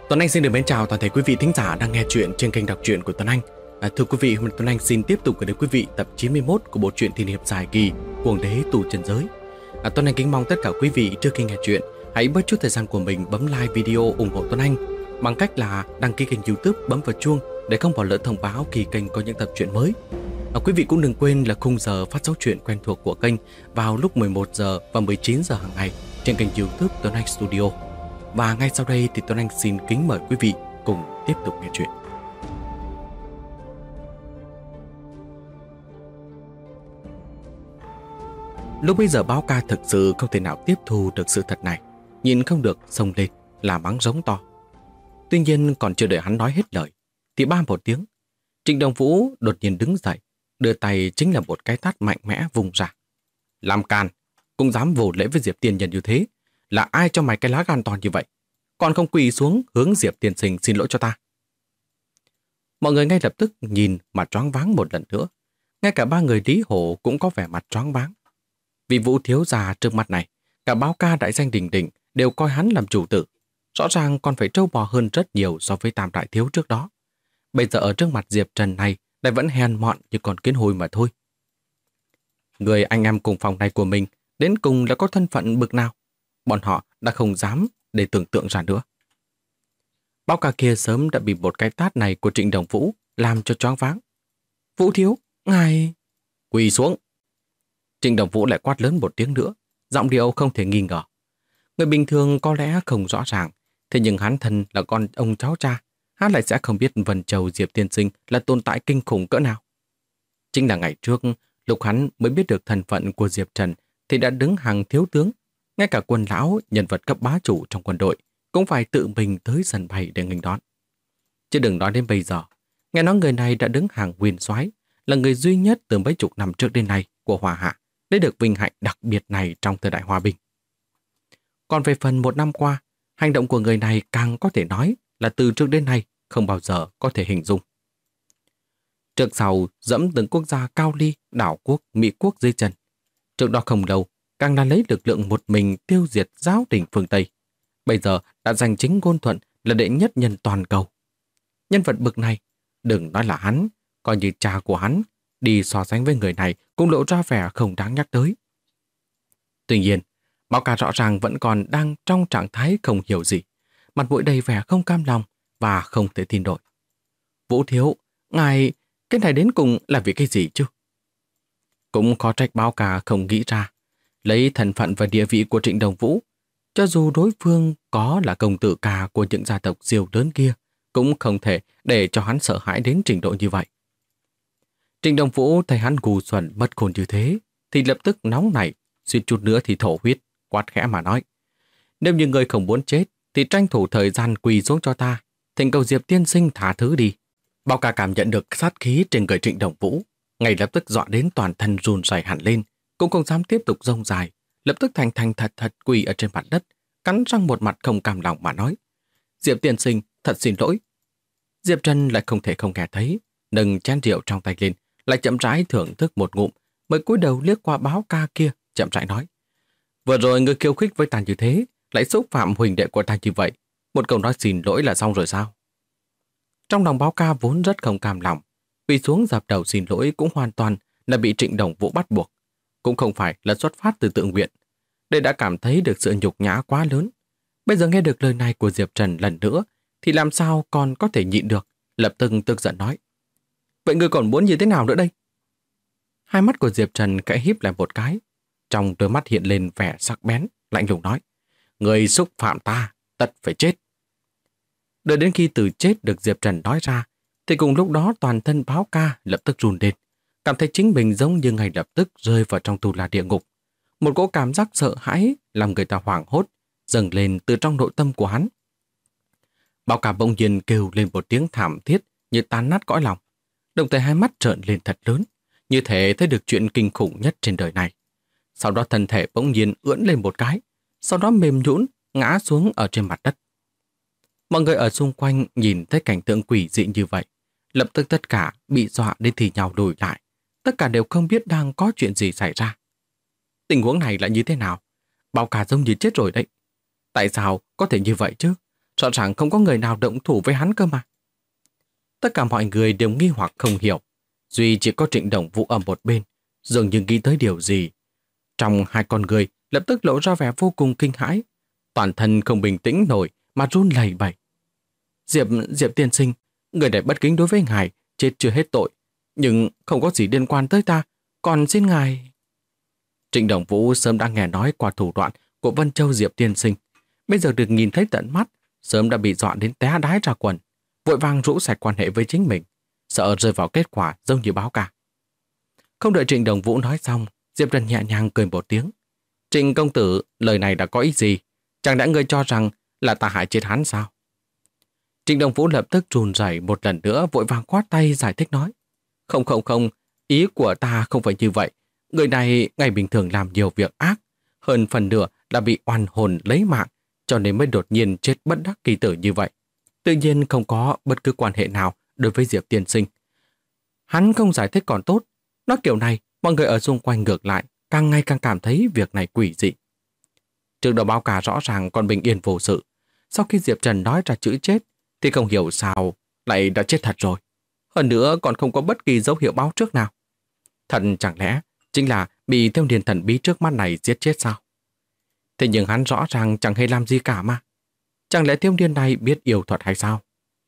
Tuấn Anh xin được mến chào toàn thể quý vị thính giả đang nghe chuyện trên kênh đọc truyện của Tuấn Anh. Thưa quý vị, hôm nay Tuấn Anh xin tiếp tục gửi đến quý vị tập 91 của bộ truyện thiên hiệp dài kỳ Cuồng Đế Tù Trần Giới. Tuấn Anh kính mong tất cả quý vị trước khi nghe chuyện hãy bớt chút thời gian của mình bấm like video ủng hộ Tuấn Anh bằng cách là đăng ký kênh YouTube, bấm vào chuông để không bỏ lỡ thông báo khi kênh có những tập truyện mới. Quý vị cũng đừng quên là khung giờ phát sóng truyện quen thuộc của kênh vào lúc 11 giờ và 19 giờ hàng ngày trên kênh YouTube Tuấn Anh Studio. Và ngay sau đây thì Tuấn Anh xin kính mời quý vị cùng tiếp tục nghe chuyện. Lúc bây giờ Báo Ca thực sự không thể nào tiếp thu được sự thật này, nhìn không được xông lên là mắng giống to. Tuy nhiên còn chưa đợi hắn nói hết lời thì ba một tiếng, Trịnh Đồng Vũ đột nhiên đứng dậy, đưa tay chính là một cái tát mạnh mẽ vùng ra. Làm càn, cũng dám vô lễ với Diệp Tiên Nhân như thế, là ai cho mày cái lá gan to như vậy? Còn không quỳ xuống hướng Diệp tiên sinh xin lỗi cho ta. Mọi người ngay lập tức nhìn mà choáng váng một lần nữa. Ngay cả ba người Lý Hổ cũng có vẻ mặt choáng váng. Vì Vũ thiếu già trước mặt này, cả Báo Ca đại danh đình đình đều coi hắn làm chủ tử. Rõ ràng còn phải trâu bò hơn rất nhiều so với Tam đại thiếu trước đó. Bây giờ ở trước mặt Diệp Trần này lại vẫn hèn mọn như con kiến hôi mà thôi. Người anh em cùng phòng này của mình đến cùng là có thân phận bực nào? Bọn họ đã không dám để tưởng tượng ra nữa. Báo Ca kia sớm đã bị một cái tát này của Trịnh Đồng Vũ làm cho choáng váng. Vũ thiếu, ngài... Quỳ xuống. Trịnh Đồng Vũ lại quát lớn một tiếng nữa, giọng điệu không thể nghi ngờ. Người bình thường có lẽ không rõ ràng, thế nhưng hắn thân là con ông cháu cha, hắn lại sẽ không biết Vân Châu Diệp tiên sinh là tồn tại kinh khủng cỡ nào. Chính là ngày trước, lúc hắn mới biết được thân phận của Diệp Trần thì đã đứng hàng thiếu tướng. Ngay cả quân lão, nhân vật cấp bá chủ trong quân đội cũng phải tự mình tới sân bay để nghênh đón. Chứ đừng nói đến bây giờ, nghe nói người này đã đứng hàng nguyên soái, là người duy nhất từ mấy chục năm trước đến nay của Hoa Hạ để được vinh hạnh đặc biệt này trong thời đại hòa bình. Còn về phần một năm qua, hành động của người này càng có thể nói là từ trước đến nay không bao giờ có thể hình dung. Trước sau dẫm từng quốc gia Cao Ly, Đảo Quốc, Mỹ Quốc dưới chân. Trước đó không lâu, càng là lấy lực lượng một mình tiêu diệt giáo đình phương Tây. Bây giờ đã giành chính ngôn thuận là đệ nhất nhân toàn cầu. Nhân vật bực này, đừng nói là hắn, coi như cha của hắn, đi so sánh với người này cũng lộ ra vẻ không đáng nhắc tới. Tuy nhiên, Báo Ca rõ ràng vẫn còn đang trong trạng thái không hiểu gì, mặt mũi đầy vẻ không cam lòng và không thể tin nổi. Vũ thiếu, ngài, cái này đến cùng là vì cái gì chứ? Cũng khó trách Báo Ca không nghĩ ra. Lấy thân phận và địa vị của Trịnh Đồng Vũ, cho dù đối phương có là công tử ca của những gia tộc siêu lớn kia, cũng không thể để cho hắn sợ hãi đến trình độ như vậy. Trịnh Đồng Vũ thấy hắn ngu xuẩn mất khôn như thế, thì lập tức nóng nảy, suýt chút nữa thì thổ huyết, quát khẽ mà nói. Nếu như người không muốn chết, thì tranh thủ thời gian quỳ xuống cho ta, thỉnh cầu Diệp tiên sinh thả thứ đi. Báo Ca cảm nhận được sát khí trên người Trịnh Đồng Vũ, ngay lập tức dọa đến toàn thân run rẩy hẳn lên, cũng không dám tiếp tục rông dài, lập tức thành thật quỳ ở trên mặt đất, cắn răng một mặt không cam lòng mà nói. Diệp tiên sinh, thật xin lỗi. Diệp Trần lại không thể không nghe thấy, nâng chén rượu trong tay lên, lại chậm rãi thưởng thức một ngụm, mới cúi đầu liếc qua Báo Ca kia, chậm rãi nói. Vừa rồi người khiêu khích với ta như thế, lại xúc phạm huỳnh đệ của ta như vậy, một câu nói xin lỗi là xong rồi sao? Trong lòng Báo Ca vốn rất không cam lòng, quỳ xuống dập đầu xin lỗi cũng hoàn toàn là bị Trịnh Đồng Vũ bắt buộc, cũng không phải là xuất phát từ tự nguyện. Để đã cảm thấy được sự nhục nhã quá lớn. Bây giờ nghe được lời này của Diệp Trần lần nữa thì làm sao còn có thể nhịn được, lập tức tức giận nói. Vậy ngươi còn muốn như thế nào nữa đây? Hai mắt của Diệp Trần khẽ híp lại một cái, trong đôi mắt hiện lên vẻ sắc bén, lạnh lùng nói. Người xúc phạm ta, tất phải chết. Đợi đến khi từ chết được Diệp Trần nói ra, thì cùng lúc đó toàn thân Báo Ca lập tức run lên, cảm thấy chính mình giống như ngay lập tức rơi vào trong tù là địa ngục. Một cỗ cảm giác sợ hãi làm người ta hoảng hốt dâng lên từ trong nội tâm của hắn. Báo Ca bỗng nhiên kêu lên một tiếng thảm thiết như tan nát cõi lòng, đồng thời hai mắt trợn lên thật lớn, như thể thấy được chuyện kinh khủng nhất trên đời này. Sau đó thân thể bỗng nhiên ưỡn lên một cái, sau đó mềm nhũn ngã xuống ở trên mặt đất. Mọi người ở xung quanh nhìn thấy cảnh tượng quỷ dị như vậy, lập tức tất cả bị dọa đến thì nhào lùi lại, tất cả đều không biết đang có chuyện gì xảy ra. Tình huống này là như thế nào? Báo Ca giống như chết rồi đấy. Tại sao có thể như vậy chứ? Rõ ràng không có người nào động thủ với hắn cơ mà. Tất cả mọi người đều nghi hoặc không hiểu. Duy chỉ có Trịnh Đồng Vũ ở một bên, dường như nghĩ tới điều gì. Trong hai con người lập tức lộ ra vẻ vô cùng kinh hãi. Toàn thân không bình tĩnh nổi mà run lẩy bẩy. Diệp tiên sinh, người này bất kính đối với ngài, chết chưa hết tội. Nhưng không có gì liên quan tới ta, còn xin ngài... Trịnh Đồng Vũ sớm đã nghe nói qua thủ đoạn của Vân Châu Diệp tiên sinh. Bây giờ được nhìn thấy tận mắt, sớm đã bị dọa đến té đái ra quần, vội vàng rũ sạch quan hệ với chính mình, sợ rơi vào kết quả giống như báo cả. Không đợi Trịnh Đồng Vũ nói xong, Diệp Trần nhẹ nhàng cười một tiếng. Trịnh công tử, lời này đã có ý gì? Chẳng lẽ ngươi cho rằng là ta hại chết hắn sao? Trịnh Đồng Vũ lập tức run rẩy một lần nữa, vội vàng khoát tay giải thích nói. Không, ý của ta không phải như vậy. Người này ngày bình thường làm nhiều việc ác, hơn phần nửa là bị oan hồn lấy mạng, cho nên mới đột nhiên chết bất đắc kỳ tử như vậy. Tự nhiên không có bất cứ quan hệ nào đối với Diệp tiên sinh. Hắn không giải thích còn tốt. Nói kiểu này, mọi người ở xung quanh ngược lại càng ngày càng cảm thấy việc này quỷ dị. Trước đó báo cả rõ ràng còn bình yên vô sự. Sau khi Diệp Trần nói ra chữ chết thì không hiểu sao lại đã chết thật rồi. Hơn nữa còn không có bất kỳ dấu hiệu báo trước nào. Thật chẳng lẽ chính là bị thiếu niên thần bí trước mắt này giết chết sao? Thế nhưng hắn rõ ràng chẳng hề làm gì cả mà. Chẳng lẽ thiếu niên này biết yêu thuật hay sao?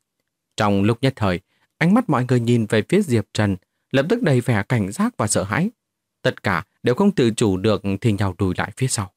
Trong lúc nhất thời, ánh mắt mọi người nhìn về phía Diệp Trần lập tức đầy vẻ cảnh giác và sợ hãi. Tất cả đều không tự chủ được thì nhào lùi lại phía sau.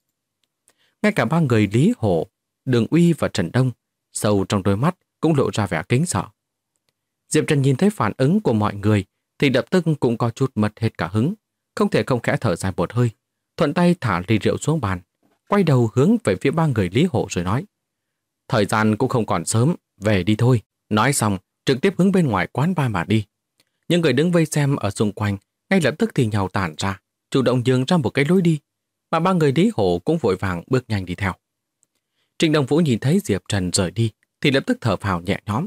Ngay cả ba người Lý Hổ, Đường Uy và Trần Đông, sâu trong đôi mắt cũng lộ ra vẻ kính sợ. Diệp Trần nhìn thấy phản ứng của mọi người thì lập tức cũng có chút mất hết cả hứng, không thể không khẽ thở dài một hơi, thuận tay thả ly rượu xuống bàn, quay đầu hướng về phía ba người Lý Hổ rồi nói. Thời gian cũng không còn sớm, về đi thôi. Nói xong, trực tiếp hướng bên ngoài quán bar mà đi. Những người đứng vây xem ở xung quanh ngay lập tức thì nhào tản ra, chủ động nhường ra một cái lối đi, mà ba người Lý Hổ cũng vội vàng bước nhanh đi theo. Trịnh Đồng Vũ nhìn thấy Diệp Trần rời đi thì lập tức thở phào nhẹ nhõm.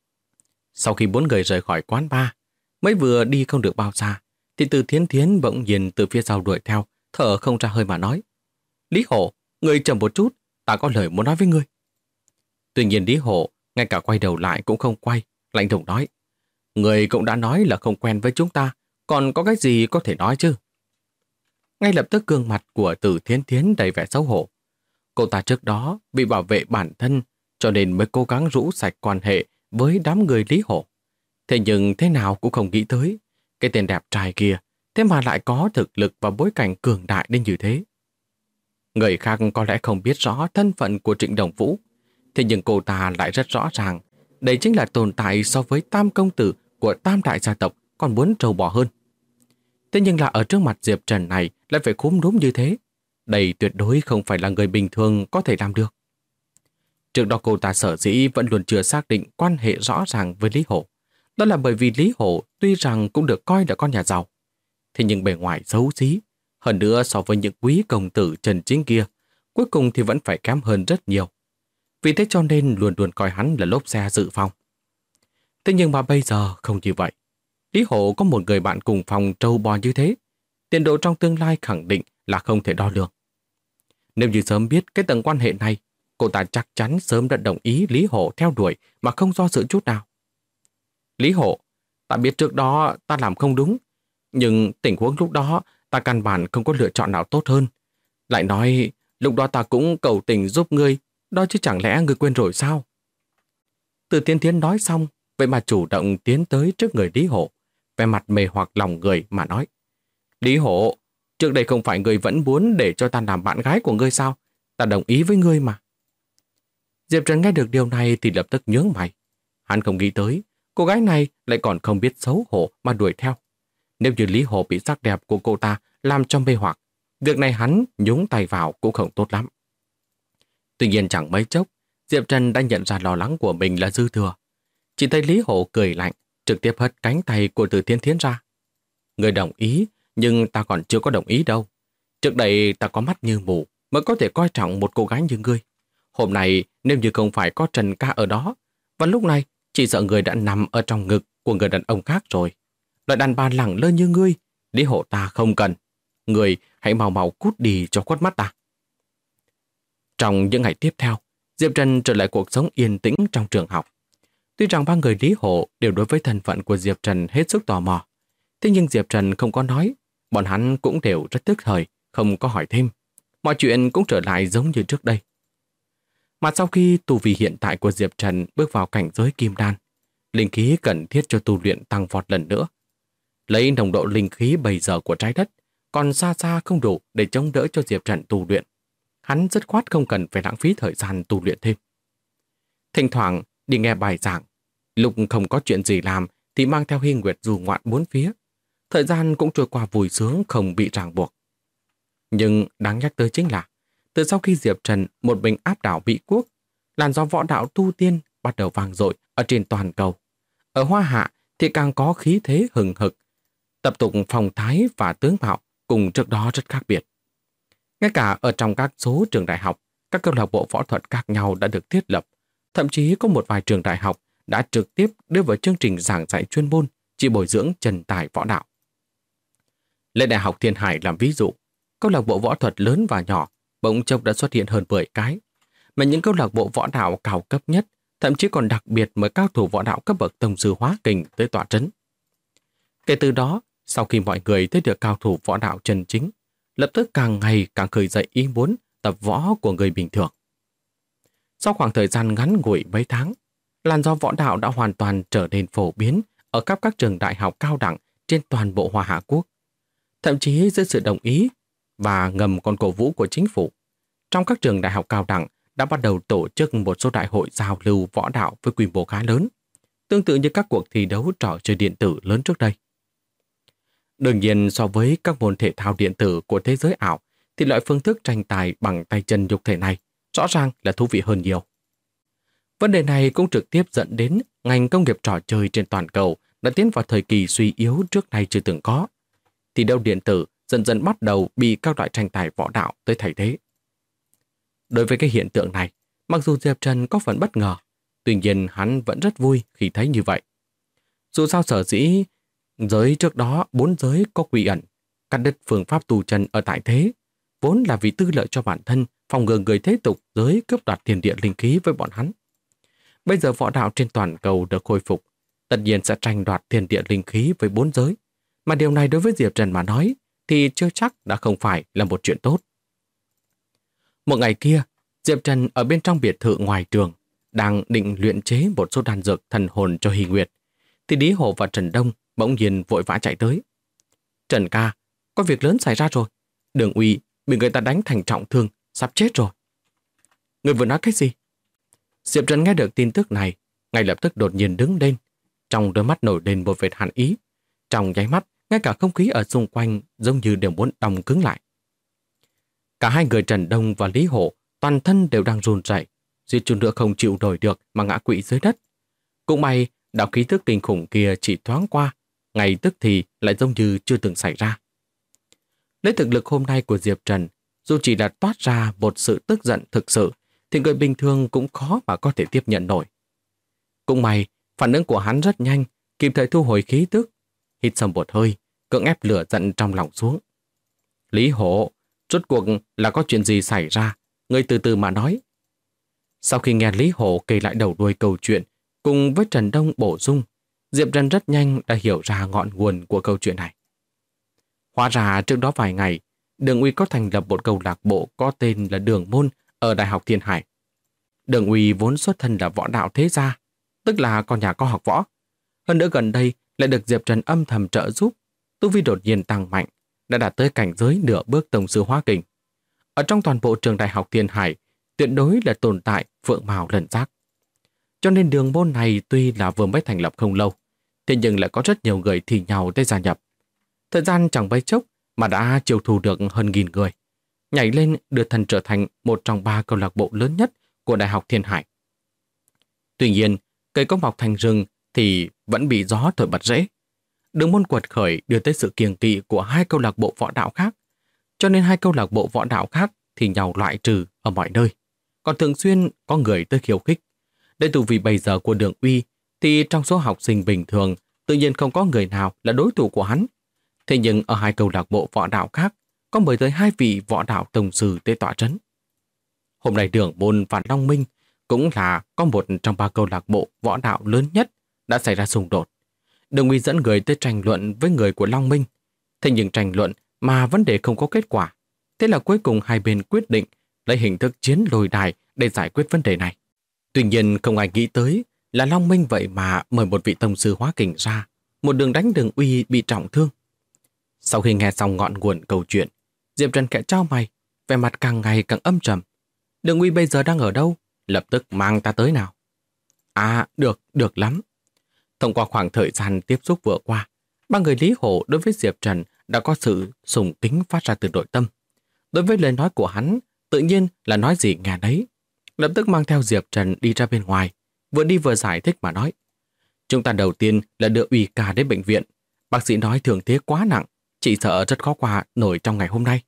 Sau khi bốn người rời khỏi quán bar, mới vừa đi không được bao xa thì Từ Thiến Thiến bỗng nhiên từ phía sau đuổi theo, thở không ra hơi mà nói. Lý Hổ, ngươi chậm một chút, ta có lời muốn nói với ngươi. Tuy nhiên Lý Hổ ngay cả quay đầu lại cũng không quay, lạnh lùng nói. Ngươi cũng đã nói là không quen với chúng ta, còn có cái gì có thể nói chứ? Ngay lập tức gương mặt của Từ Thiến Thiến đầy vẻ xấu hổ. Cô ta trước đó bị bảo vệ bản thân cho nên mới cố gắng rũ sạch quan hệ với đám người Lý Hổ. Thế nhưng thế nào cũng không nghĩ tới, cái tên đẹp trai kia thế mà lại có thực lực và bối cảnh cường đại đến như thế. Người khác có lẽ không biết rõ thân phận của Trịnh Đồng Vũ, thế nhưng cô ta lại rất rõ ràng, đây chính là tồn tại so với tam công tử của tam đại gia tộc còn muốn trâu bò hơn. Thế nhưng là ở trước mặt Diệp Trần này lại phải cúm núm như thế. Đây tuyệt đối không phải là người bình thường có thể làm được. Trước đó cô ta sở dĩ vẫn luôn chưa xác định quan hệ rõ ràng với Lý Hổ. Đó là bởi vì Lý Hổ tuy rằng cũng được coi là con nhà giàu, thế nhưng bề ngoài xấu xí, hơn nữa so với những quý công tử Trần Chính kia, cuối cùng thì vẫn phải kém hơn rất nhiều. Vì thế cho nên luôn luôn coi hắn là lốp xe dự phòng. Thế nhưng mà bây giờ không như vậy. Lý Hổ có một người bạn cùng phòng trâu bò như thế, tiền đồ trong tương lai khẳng định là không thể đo lường. Nếu như sớm biết cái tầng quan hệ này, cô ta chắc chắn sớm đã đồng ý Lý Hổ theo đuổi mà không do dự chút nào. Lý Hổ, ta biết trước đó ta làm không đúng, nhưng tình huống lúc đó ta căn bản không có lựa chọn nào tốt hơn. Lại nói, lúc đó ta cũng cầu tình giúp ngươi, đó chứ chẳng lẽ ngươi quên rồi sao? Từ Tiến Tiến nói xong, vậy mà chủ động tiến tới trước người Lý Hổ, vẻ mặt mê hoặc lòng người mà nói. Lý Hổ, trước đây không phải ngươi vẫn muốn để cho ta làm bạn gái của ngươi sao? Ta đồng ý với ngươi mà. Diệp Trần nghe được điều này thì lập tức nhướng mày. Hắn không nghĩ tới, cô gái này lại còn không biết xấu hổ mà đuổi theo. Nếu như Lý Hổ bị sắc đẹp của cô ta làm cho mê hoặc, việc này hắn nhúng tay vào cũng không tốt lắm. Tuy nhiên chẳng mấy chốc, Diệp Trần đã nhận ra lo lắng của mình là dư thừa. Chỉ thấy Lý Hổ cười lạnh, trực tiếp hất cánh tay của Từ Thiên Thiến ra. Người đồng ý, nhưng ta còn chưa có đồng ý đâu. Trước đây ta có mắt như mù mới có thể coi trọng một cô gái như ngươi. Hôm nay nếu như không phải có Trần ca ở đó, và lúc này chỉ sợ người đã nằm ở trong ngực của người đàn ông khác rồi. Loại đàn bà lẳng lơ như ngươi, Lý Hổ ta không cần. Người hãy mau mau cút đi cho khuất mắt ta. Trong những ngày tiếp theo, Diệp Trần trở lại cuộc sống yên tĩnh trong trường học. Tuy rằng ba người Lý Hổ đều đối với thân phận của Diệp Trần hết sức tò mò, thế nhưng Diệp Trần không có nói, bọn hắn cũng đều rất tức thời, không có hỏi thêm. Mọi chuyện cũng trở lại giống như trước đây. Mà sau khi tu vi hiện tại của Diệp Trần bước vào cảnh giới kim đan, linh khí cần thiết cho tu luyện tăng vọt lần nữa. Lấy nồng độ linh khí bây giờ của trái đất, còn xa xa không đủ để chống đỡ cho Diệp Trần tu luyện. Hắn dứt khoát không cần phải lãng phí thời gian tu luyện thêm. Thỉnh thoảng đi nghe bài giảng, lúc không có chuyện gì làm thì mang theo Hy Nguyệt du ngoạn bốn phía. Thời gian cũng trôi qua vui sướng không bị ràng buộc. Nhưng đáng nhắc tới chính là, từ sau khi Diệp Trần một mình áp đảo Mỹ Quốc, làn gió võ đạo tu tiên bắt đầu vang dội ở trên toàn cầu. Ở Hoa Hạ thì càng có khí thế hừng hực, tập tục phong thái và tướng mạo cùng trước đó rất khác biệt. Ngay cả ở trong các số trường đại học, các câu lạc bộ võ thuật khác nhau đã được thiết lập. Thậm chí có một vài trường đại học đã trực tiếp đưa vào chương trình giảng dạy chuyên môn chỉ bồi dưỡng trần tài võ đạo. Lấy Đại học Thiên Hải làm ví dụ, câu lạc bộ võ thuật lớn và nhỏ bỗng chốc đã xuất hiện hơn 10 cái, mà những câu lạc bộ võ đạo cao cấp nhất thậm chí còn đặc biệt mời cao thủ võ đạo cấp bậc tông sư hóa kình tới tọa trấn. Kể từ đó, sau khi mọi người thấy được cao thủ võ đạo chân chính, lập tức càng ngày càng khởi dậy ý muốn tập võ của người bình thường. Sau khoảng thời gian ngắn ngủi mấy tháng, làn gió võ đạo đã hoàn toàn trở nên phổ biến ở khắp các trường đại học cao đẳng trên toàn bộ Hoa Hạ Quốc. Thậm chí dưới sự đồng ý và ngầm còn cổ vũ của chính phủ, trong các trường đại học cao đẳng đã bắt đầu tổ chức một số đại hội giao lưu võ đạo với quy mô khá lớn, tương tự như các cuộc thi đấu trò chơi điện tử lớn trước đây. Đương nhiên, so với các môn thể thao điện tử của thế giới ảo, thì loại phương thức tranh tài bằng tay chân nhục thể này rõ ràng là thú vị hơn nhiều. Vấn đề này cũng trực tiếp dẫn đến ngành công nghiệp trò chơi trên toàn cầu đã tiến vào thời kỳ suy yếu trước nay chưa từng có. Thi đấu điện tử dần dần bắt đầu bị các loại tranh tài võ đạo tới thay thế. Đối với cái hiện tượng này, mặc dù Diệp Trần có phần bất ngờ, tuy nhiên hắn vẫn rất vui khi thấy như vậy. Dù sao sở dĩ giới trước đó 4 giới có quy ẩn, cắt đứt phương pháp tu chân ở tại thế, vốn là vì tư lợi cho bản thân, phòng ngừa người thế tục giới cướp đoạt thiên địa linh khí với bọn hắn. Bây giờ võ đạo trên toàn cầu được khôi phục, tất nhiên sẽ tranh đoạt thiên địa linh khí với 4 giới, mà điều này đối với Diệp Trần mà nói thì chưa chắc đã không phải là một chuyện tốt. Một ngày kia, Diệp Trần ở bên trong biệt thự ngoài trường, đang định luyện chế một số đan dược thần hồn cho Hy Nguyệt, thì Lý Hổ và Trần Đông bỗng nhiên vội vã chạy tới. Trần ca, có việc lớn xảy ra rồi. Đường Uy bị người ta đánh thành trọng thương, sắp chết rồi. Người vừa nói cái gì? Diệp Trần nghe được tin tức này, ngay lập tức đột nhiên đứng lên, trong đôi mắt nổi lên một vệt hàn ý. Trong nháy mắt, ngay cả không khí ở xung quanh giống như đều muốn đông cứng lại. Cả hai người Trần Đông và Lý Hổ toàn thân đều đang run rẩy, suýt chút nữa không chịu nổi được mà ngã quỵ dưới đất. Cũng may, đạo khí tức kinh khủng kia chỉ thoáng qua, ngay tức thì lại giống như chưa từng xảy ra. Lấy thực lực hôm nay của Diệp Trần, dù chỉ là toát ra một sự tức giận thực sự, thì người bình thường cũng khó mà có thể tiếp nhận nổi. Cũng may, phản ứng của hắn rất nhanh, kịp thời thu hồi khí tức, hít sâu một hơi, cưỡng ép lửa giận trong lòng xuống. Lý Hổ, rốt cuộc là có chuyện gì xảy ra, người từ từ mà nói. Sau khi nghe Lý Hổ kể lại đầu đuôi câu chuyện, cùng với Trần Đông bổ sung, Diệp Trần rất nhanh đã hiểu ra ngọn nguồn của câu chuyện này. Hóa ra trước đó vài ngày, Đường Uy có thành lập một câu lạc bộ có tên là Đường Môn ở Đại học Thiên Hải. Đường Uy vốn xuất thân là võ đạo thế gia, tức là con nhà có học võ. Hơn nữa gần đây lại được Diệp Trần âm thầm trợ giúp, tu vi đột nhiên tăng mạnh, đã đạt tới cảnh giới nửa bước tông sư hóa kình. Ở trong toàn bộ trường Đại học Thiên Hải, tuyệt đối là tồn tại phượng mào lẫn giác. Cho nên Đường Môn này tuy là vừa mới thành lập không lâu, thế nhưng lại có rất nhiều người thi nhau tới gia nhập. Thời gian chẳng mấy chốc mà đã chiêu thu được hơn 1000 người, nhảy lên đưa thân trở thành một trong 3 câu lạc bộ lớn nhất của Đại học Thiên Hải. Tuy nhiên, cây có mọc thành rừng thì vẫn bị gió thổi bật rễ. Đường Môn quật khởi đưa tới sự kiêng kỵ của 2 câu lạc bộ võ đạo khác, cho nên 2 câu lạc bộ võ đạo khác thì nhau loại trừ ở mọi nơi, còn thường xuyên có người tới khiêu khích. Để tu vì bây giờ của Đường Uy thì trong số học sinh bình thường tự nhiên không có người nào là đối thủ của hắn. Thế nhưng ở 2 câu lạc bộ võ đạo khác có mời tới 2 vị võ đạo tông sư tới tọa trấn. Hôm nay Đường Môn và Long Minh cũng là có một trong 3 câu lạc bộ võ đạo lớn nhất đã xảy ra xung đột. Đường Uy dẫn người tới tranh luận với người của Long Minh. Thế nhưng tranh luận mà vấn đề không có kết quả. Thế là cuối cùng hai bên quyết định lấy hình thức chiến lôi đài để giải quyết vấn đề này. Tuy nhiên không ai nghĩ tới là Long Minh vậy mà mời một vị tông sư hóa kình ra, một đường đánh Đường Uy bị trọng thương. Sau khi nghe xong ngọn nguồn câu chuyện, Diệp Trần khẽ chau mày, vẻ mặt càng ngày càng âm trầm. Đường Uy bây giờ đang ở đâu? Lập tức mang ta tới nào. À, được lắm. Thông qua khoảng thời gian tiếp xúc vừa qua, ba người Lý Hổ đối với Diệp Trần đã có sự sùng kính phát ra từ nội tâm. Đối với lời nói của hắn, tự nhiên là nói gì nghe đấy. Lập tức mang theo Diệp Trần đi ra bên ngoài, vừa đi vừa giải thích mà nói. Chúng ta đầu tiên là đưa Uy ca đến bệnh viện. Bác sĩ nói thương thế quá nặng, chỉ sợ rất khó qua nổi trong ngày hôm nay.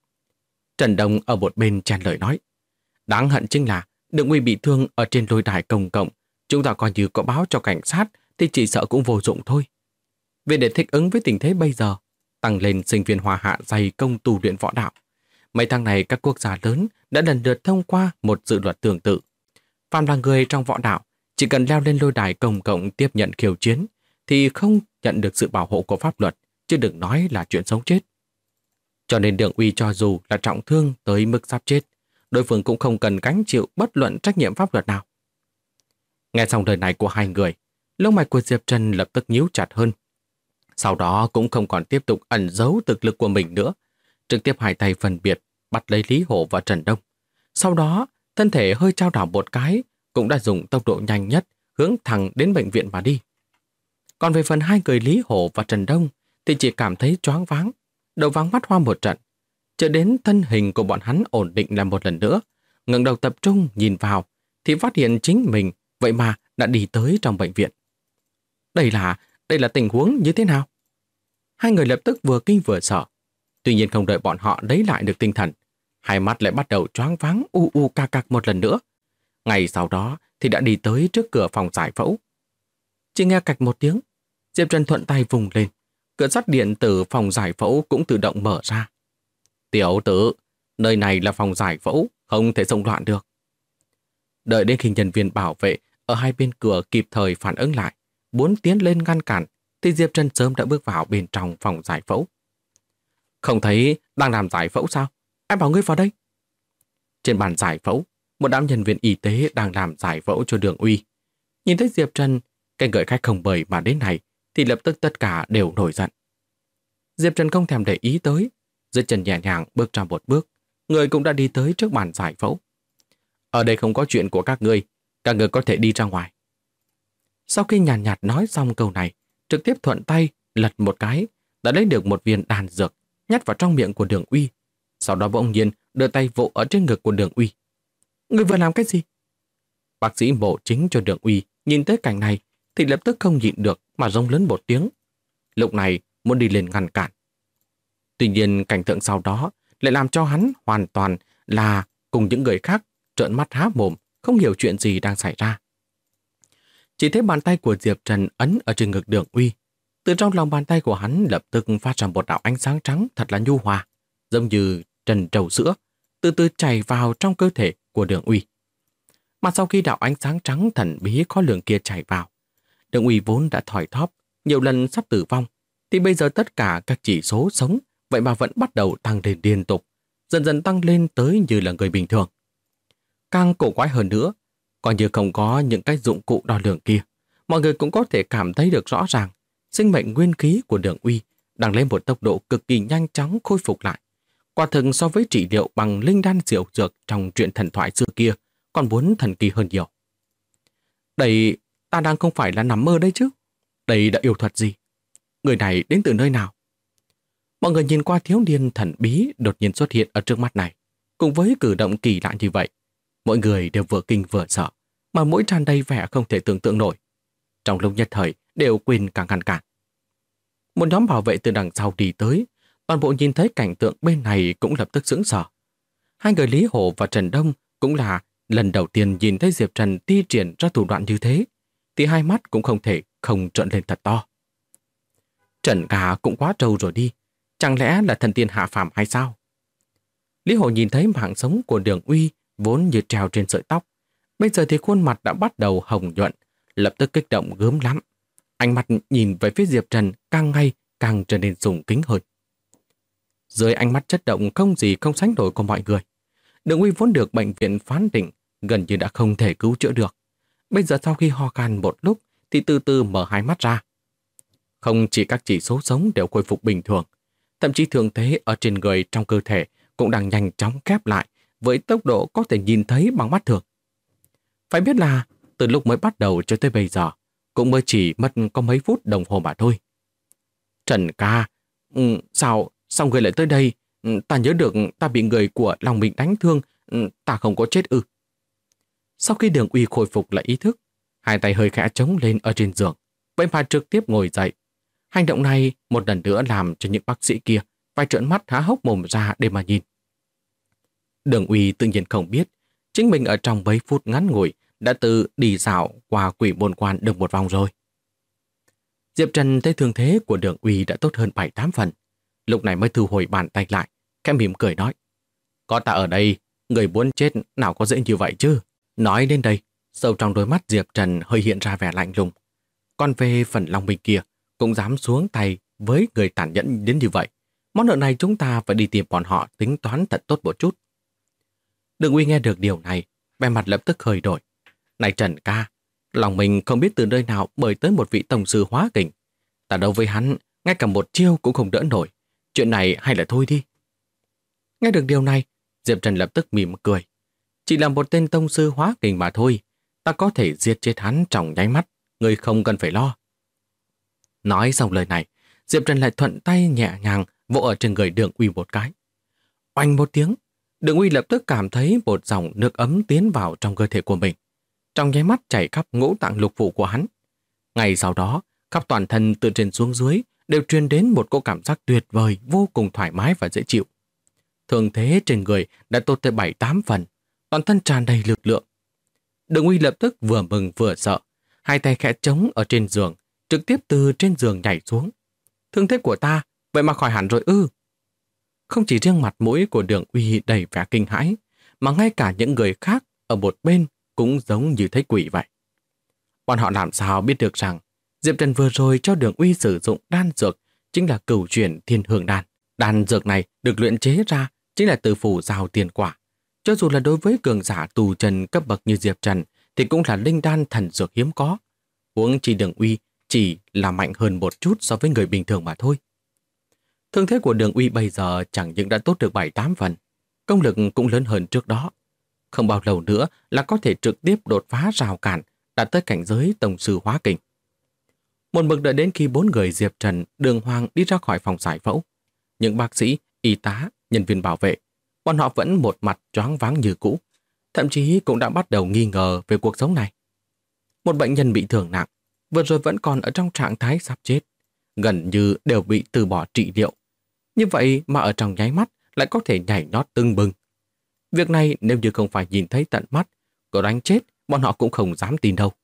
Trần Đông ở một bên chen lời nói. Đáng hận chính là Đường Uy bị thương ở trên lôi đài công cộng. Chúng ta coi như có báo cho cảnh sát thì chỉ sợ cũng vô dụng thôi. Vì để thích ứng với tình thế bây giờ, tăng lên sinh viên hòa hạ dày công tu luyện võ đạo. Mấy tháng này các quốc gia lớn đã lần lượt thông qua một dự luật tương tự. Phàm là người trong võ đạo, chỉ cần leo lên lôi đài công cộng tiếp nhận khiêu chiến thì không nhận được sự bảo hộ của pháp luật, chứ đừng nói là chuyện sống chết. Cho nên Đường Uy cho dù là trọng thương tới mức sắp chết, đối phương cũng không cần gánh chịu bất luận trách nhiệm pháp luật nào. Nghe xong lời này của hai người, lông mày của Diệp Trần lập tức nhíu chặt hơn. Sau đó cũng không còn tiếp tục ẩn giấu thực lực của mình nữa, trực tiếp hai tay phân biệt bắt lấy Lý Hổ và Trần Đông. Sau đó, thân thể hơi chao đảo một cái, cũng đã dùng tốc độ nhanh nhất hướng thẳng đến bệnh viện mà đi. Còn về phần hai người Lý Hổ và Trần Đông thì chỉ cảm thấy choáng váng, đầu váng mắt hoa một trận. Chờ đến thân hình của bọn hắn ổn định lại một lần nữa, ngẩng đầu tập trung nhìn vào thì phát hiện chính mình vậy mà đã đi tới trong bệnh viện. Đây là tình huống như thế nào? Hai người lập tức vừa kinh vừa sợ. Tuy nhiên không đợi bọn họ lấy lại được tinh thần, hai mắt lại bắt đầu choáng váng cạc cạc một lần nữa. Ngày sau đó thì đã đi tới trước cửa phòng giải phẫu. Chỉ nghe cạch một tiếng, Diệp Trần thuận tay vùng lên, cửa sắt điện từ phòng giải phẫu cũng tự động mở ra. Tiểu tử, nơi này là phòng giải phẫu, không thể xông loạn được. Đợi đến khi nhân viên bảo vệ ở hai bên cửa kịp thời phản ứng lại, muốn tiến lên ngăn cản, thì Diệp Trần sớm đã bước vào bên trong phòng giải phẫu. Không thấy đang làm giải phẫu sao? Em bảo ngươi vào đây. Trên bàn giải phẫu, một đám nhân viên y tế đang làm giải phẫu cho Đường Uy. Nhìn thấy Diệp Trần, cái người khách không mời mà đến này, thì lập tức tất cả đều nổi giận. Diệp Trần không thèm để ý tới, dưới chân nhẹ nhàng bước ra một bước, người cũng đã đi tới trước bàn giải phẫu. Ở đây không có chuyện của các người có thể đi ra ngoài. Sau khi nhàn nhạt nói xong câu này, trực tiếp thuận tay lật một cái, đã lấy được một viên đan dược, nhét vào trong miệng của Đường Uy. Sau đó bỗng nhiên đưa tay vỗ ở trên ngực của Đường Uy. Người vừa làm cái gì? Bác sĩ mổ chính cho Đường Uy nhìn tới cảnh này thì lập tức không nhịn được mà rống lớn một tiếng. Lúc này muốn đi lên ngăn cản. Tuy nhiên cảnh tượng sau đó lại làm cho hắn hoàn toàn là cùng những người khác trợn mắt há mồm, không hiểu chuyện gì đang xảy ra. Chỉ thấy bàn tay của Diệp Trần ấn ở trên ngực Đường Uy. Từ trong lòng bàn tay của hắn lập tức phát ra một đạo ánh sáng trắng thật là nhu hòa, giống như trần trầu sữa, từ từ chảy vào trong cơ thể của Đường Uy. Mà sau khi đạo ánh sáng trắng thần bí khó lường kia chảy vào, Đường Uy vốn đã thoi thóp, nhiều lần sắp tử vong, thì bây giờ tất cả các chỉ số sống vậy mà vẫn bắt đầu tăng lên liên tục, dần dần tăng lên tới như là người bình thường. Càng cổ quái hơn nữa, coi như không có những cái dụng cụ đo lường kia, mọi người cũng có thể cảm thấy được rõ ràng sinh mệnh nguyên khí của Đường Uy đang lên một tốc độ cực kỳ nhanh chóng khôi phục lại. Quả thực so với trị liệu bằng linh đan diệu dược trong truyện thần thoại xưa kia còn muốn thần kỳ hơn nhiều. Đây, ta đang không phải là nằm mơ đấy chứ. Đây đã yêu thuật gì? Người này đến từ nơi nào? Mọi người nhìn qua thiếu niên thần bí đột nhiên xuất hiện ở trước mắt này. Cùng với cử động kỳ lạ như vậy, mỗi người đều vừa kinh vừa sợ, mà mỗi tràn đầy vẻ không thể tưởng tượng nổi. Trong lúc nhất thời đều quên cả ngăn cản. Một nhóm bảo vệ từ đằng sau đi tới, toàn bộ nhìn thấy cảnh tượng bên này cũng lập tức sững sờ. Hai người Lý Hổ và Trần Đông cũng là lần đầu tiên nhìn thấy Diệp Trần thi triển ra thủ đoạn như thế, thì hai mắt cũng không thể không trợn lên thật to. Trần Gà cũng quá trâu rồi đi, chẳng lẽ là thần tiên hạ phàm hay sao? Lý Hổ nhìn thấy mạng sống của Đường Uy vốn như treo trên sợi tóc, Bây giờ thì khuôn mặt đã bắt đầu hồng nhuận, lập tức kích động gớm lắm. Ánh mắt nhìn về phía Diệp Trần càng ngày càng trở nên sùng kính hơn. Dưới ánh mắt chất động không gì không sánh nổi của mọi người, Đường Uy vốn được bệnh viện phán định gần như đã không thể cứu chữa được. Bây giờ sau khi ho khan một lúc thì từ từ mở hai mắt ra. Không chỉ các chỉ số sống đều khôi phục bình thường, thậm chí thương thế ở trên người trong cơ thể cũng đang nhanh chóng khép lại với tốc độ có thể nhìn thấy bằng mắt thường. Phải biết là từ lúc mới bắt đầu cho tới bây giờ cũng mới chỉ mất có mấy phút đồng hồ mà thôi. Trần ca, sao người lại tới đây? Ta nhớ được ta bị người của Long Minh đánh thương, ta không có chết ư? Sau khi Đường Uy khôi phục lại ý thức, hai tay hơi khẽ trống lên ở trên giường, vậy mà trực tiếp ngồi dậy. Hành động này một lần nữa làm cho những bác sĩ kia phải trợn mắt há hốc mồm ra để mà nhìn. Đường Uy tự nhiên không biết, chính mình ở trong mấy phút ngắn ngủi đã từ đi dạo qua Quỷ Môn Quan được một vòng rồi. Diệp Trần thấy thương thế của Đường Uy đã tốt hơn 7-8 phần. Lúc này mới thu hồi bàn tay lại, khẽ mỉm cười nói. Có ta ở đây, người muốn chết nào có dễ như vậy chứ. Nói đến đây, sâu trong đôi mắt Diệp Trần hơi hiện ra vẻ lạnh lùng. Còn về phần Long Minh kia, cũng dám xuống tay với người tàn nhẫn đến như vậy. Món nợ này chúng ta phải đi tìm bọn họ tính toán thật tốt một chút. Đường Uy nghe được điều này, vẻ mặt lập tức hơi đổi. Này Trần ca, lòng mình không biết từ nơi nào mời tới một vị tổng sư hóa kình. Ta đấu với hắn, ngay cả một chiêu cũng không đỡ nổi. Chuyện này hay là thôi đi. Nghe được điều này, Diệp Trần lập tức mỉm cười. Chỉ là một tên tông sư hóa kình mà thôi. Ta có thể giết chết hắn trong nháy mắt. Người không cần phải lo. Nói xong lời này, Diệp Trần lại thuận tay nhẹ nhàng vỗ ở trên người Đường Uy một cái. Oanh một tiếng, Đường Uy lập tức cảm thấy một dòng nước ấm tiến vào trong cơ thể của mình. Trong nháy mắt chảy khắp ngũ tạng lục phủ của hắn. Ngay sau đó, khắp toàn thân từ trên xuống dưới đều truyền đến một cỗ cảm giác tuyệt vời, vô cùng thoải mái và dễ chịu. Thương thế trên người đã tốt tới 7-8 phần, toàn thân tràn đầy lực lượng. Đường Uy lập tức vừa mừng vừa sợ, hai tay khẽ trống ở trên giường, trực tiếp từ trên giường nhảy xuống. Thương thế của ta, vậy mà khỏi hẳn rồi ư? Không chỉ riêng mặt mũi của Đường Uy đầy vẻ kinh hãi, mà ngay cả những người khác ở một bên cũng giống như thấy quỷ vậy. Bọn họ làm sao biết được rằng Diệp Trần vừa rồi cho Đường Uy sử dụng đan dược chính là Cửu Chuyển Thiên Hương Đan. Đan dược này được luyện chế ra chính là từ phủ giao tiền quả. Cho dù là đối với cường giả tù trần cấp bậc như Diệp Trần thì cũng là linh đan thần dược hiếm có. Huống chi Đường Uy chỉ là mạnh hơn một chút so với người bình thường mà thôi. Thương thế của Đường Uy bây giờ chẳng những đã tốt được 7-8 phần, công lực cũng lớn hơn trước đó. Không bao lâu nữa là có thể trực tiếp đột phá rào cản, đạt tới cảnh giới tổng sư hóa kình. Một mực đợi đến khi 4 người Diệp Trần, Đường Hoàng đi ra khỏi phòng giải phẫu. Những bác sĩ, y tá, nhân viên bảo vệ, bọn họ vẫn một mặt choáng váng như cũ, thậm chí cũng đã bắt đầu nghi ngờ về cuộc sống này. Một bệnh nhân bị thương nặng, vừa rồi vẫn còn ở trong trạng thái sắp chết, gần như đều bị từ bỏ trị liệu. Như vậy mà ở trong nháy mắt lại có thể nhảy nhót tưng bừng. Việc này nếu như không phải nhìn thấy tận mắt, có đánh chết, bọn họ cũng không dám tin đâu.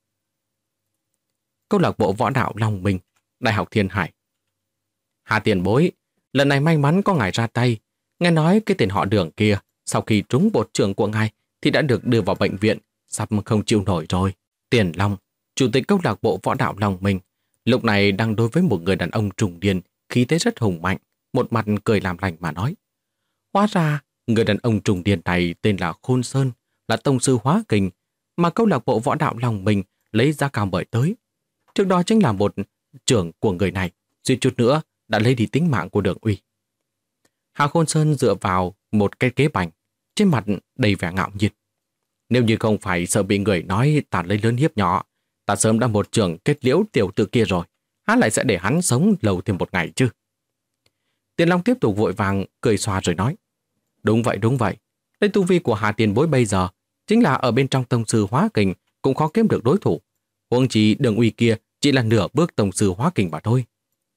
Câu lạc bộ võ đạo Long Minh, Đại học Thiên Hải. Hà tiền bối, lần này may mắn có ngài ra tay. Nghe nói cái tên họ Đường kia, sau khi trúng bột trưởng của ngài thì đã được đưa vào bệnh viện, sắp không chịu nổi rồi. Tiền Long, chủ tịch câu lạc bộ võ đạo Long Minh, lúc này đang đối với một người đàn ông trùng niên, khí thế rất hùng mạnh, một mặt cười làm lành mà nói. Hóa ra, người đàn ông trùng niên này tên là Khôn Sơn, là tông sư hóa kình, mà câu lạc bộ võ đạo Long Minh lấy giá cao mời tới. Trước đó chính là một trưởng của người này, suýt chút nữa đã lấy đi tính mạng của Đường Uy. Hà Khôn Sơn dựa vào một cái ghế bành, trên mặt đầy vẻ ngạo nhiên. Nếu như không phải sợ bị người nói ta lấy lớn hiếp nhỏ, ta sớm đã một trường kết liễu tiểu tử kia rồi, há lại sẽ để hắn sống lâu thêm một ngày chứ. Tiền Long tiếp tục vội vàng cười xòa rồi nói. Đúng vậy. Đây tu vi của Hà tiền bối bây giờ chính là ở bên trong tông sư hóa kình cũng khó kiếm được đối thủ. Huống chi Đường Uy kia chỉ là nửa bước tông sư hóa kình mà thôi.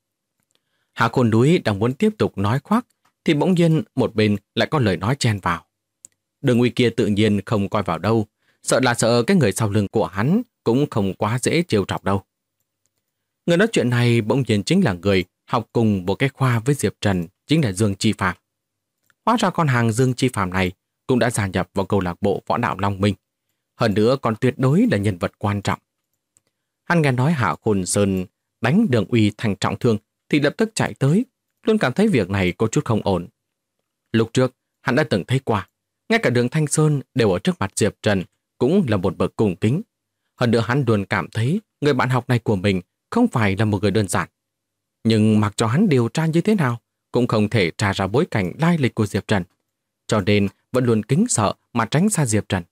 Hà Khôn Núi đang muốn tiếp tục nói khoác thì bỗng nhiên một bên lại có lời nói chen vào. Đường Uy kia tự nhiên không coi vào đâu, sợ cái người sau lưng của hắn cũng không quá dễ trêu chọc đâu. Người nói chuyện này bỗng nhiên chính là người học cùng một cái khoa với Diệp Trần, chính là Dương Chi Phạm. Hóa ra con hàng Dương Chi Phạm này cũng đã gia nhập vào câu lạc bộ võ đạo Long Minh. hơn nữa còn tuyệt đối là nhân vật quan trọng. Hắn nghe nói Hạ Khôn Sơn đánh Đường Uy thành trọng thương thì lập tức chạy tới, luôn cảm thấy việc này có chút không ổn. Lúc trước, hắn đã từng thấy qua, ngay cả Đường Thanh Sơn đều ở trước mặt Diệp Trần cũng là một bậc cung kính. Hơn nữa hắn luôn cảm thấy người bạn học này của mình không phải là một người đơn giản. Nhưng mặc cho hắn điều tra như thế nào, cũng không thể tra ra bối cảnh lai lịch của Diệp Trần. Cho nên vẫn luôn kính sợ mà tránh xa Diệp Trần.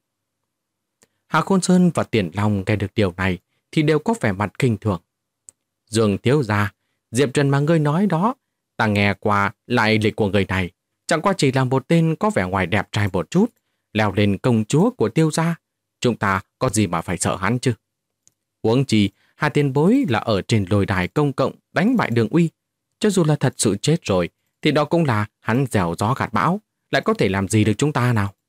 Hạ Khôn Sơn và Tiền Long nghe được điều này thì đều có vẻ mặt khinh thường. Dương thiếu gia, Diệp Trần mà ngươi nói đó, ta nghe qua lại lịch của người này, chẳng qua chỉ là một tên có vẻ ngoài đẹp trai một chút, leo lên công chúa của Tiêu gia, chúng ta có gì mà phải sợ hắn chứ? Huống chi, hai tiền bối là ở trên lôi đài công cộng đánh bại Đường Uy, cho dù là thật sự chết rồi, thì đó cũng là hắn gieo gió gặt bão, lại có thể làm gì được chúng ta nào?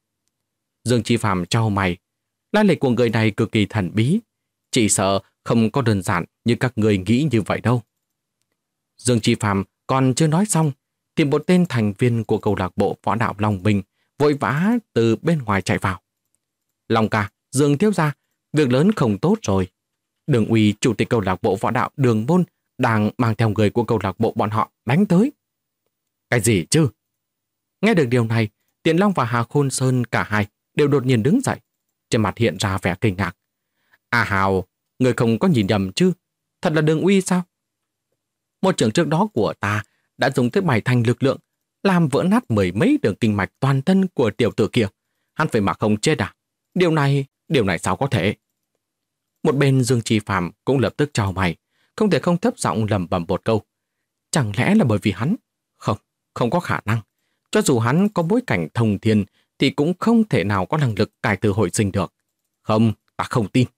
Dương Chi Phạm trao mày, lai lịch của người này cực kỳ thần bí, chỉ sợ không có đơn giản như các người nghĩ như vậy đâu. Dương Chi Phạm còn chưa nói xong, thì một tên thành viên của câu lạc bộ võ đạo Long Minh vội vã từ bên ngoài chạy vào. Long ca, Dương thiếu gia, việc lớn không tốt rồi. Đường Uy, chủ tịch câu lạc bộ võ đạo Đường Môn, đang mang theo người của câu lạc bộ bọn họ đánh tới. Cái gì chứ? Nghe được điều này, Tiền Long và Hà Khôn Sơn cả hai đều đột nhiên đứng dậy, trên mặt hiện ra vẻ kinh ngạc. À Hào, người không có nhìn nhầm chứ? Thật là Đường Uy sao? Một trưởng trước đó của ta đã dùng tới 7 thành lực lượng, làm vỡ nát 10 mấy đường kinh mạch toàn thân của tiểu tử kia. Hắn phải mà không chết à? Điều này sao có thể? Một bên Dương Chi Phạm cũng lập tức chào mày, không thể không thấp giọng lẩm bẩm một câu. Chẳng lẽ là bởi vì hắn? Không có khả năng. Cho dù hắn có bối cảnh thông thiên thì cũng không thể nào có năng lực cải tử hồi sinh được. Không, ta không tin.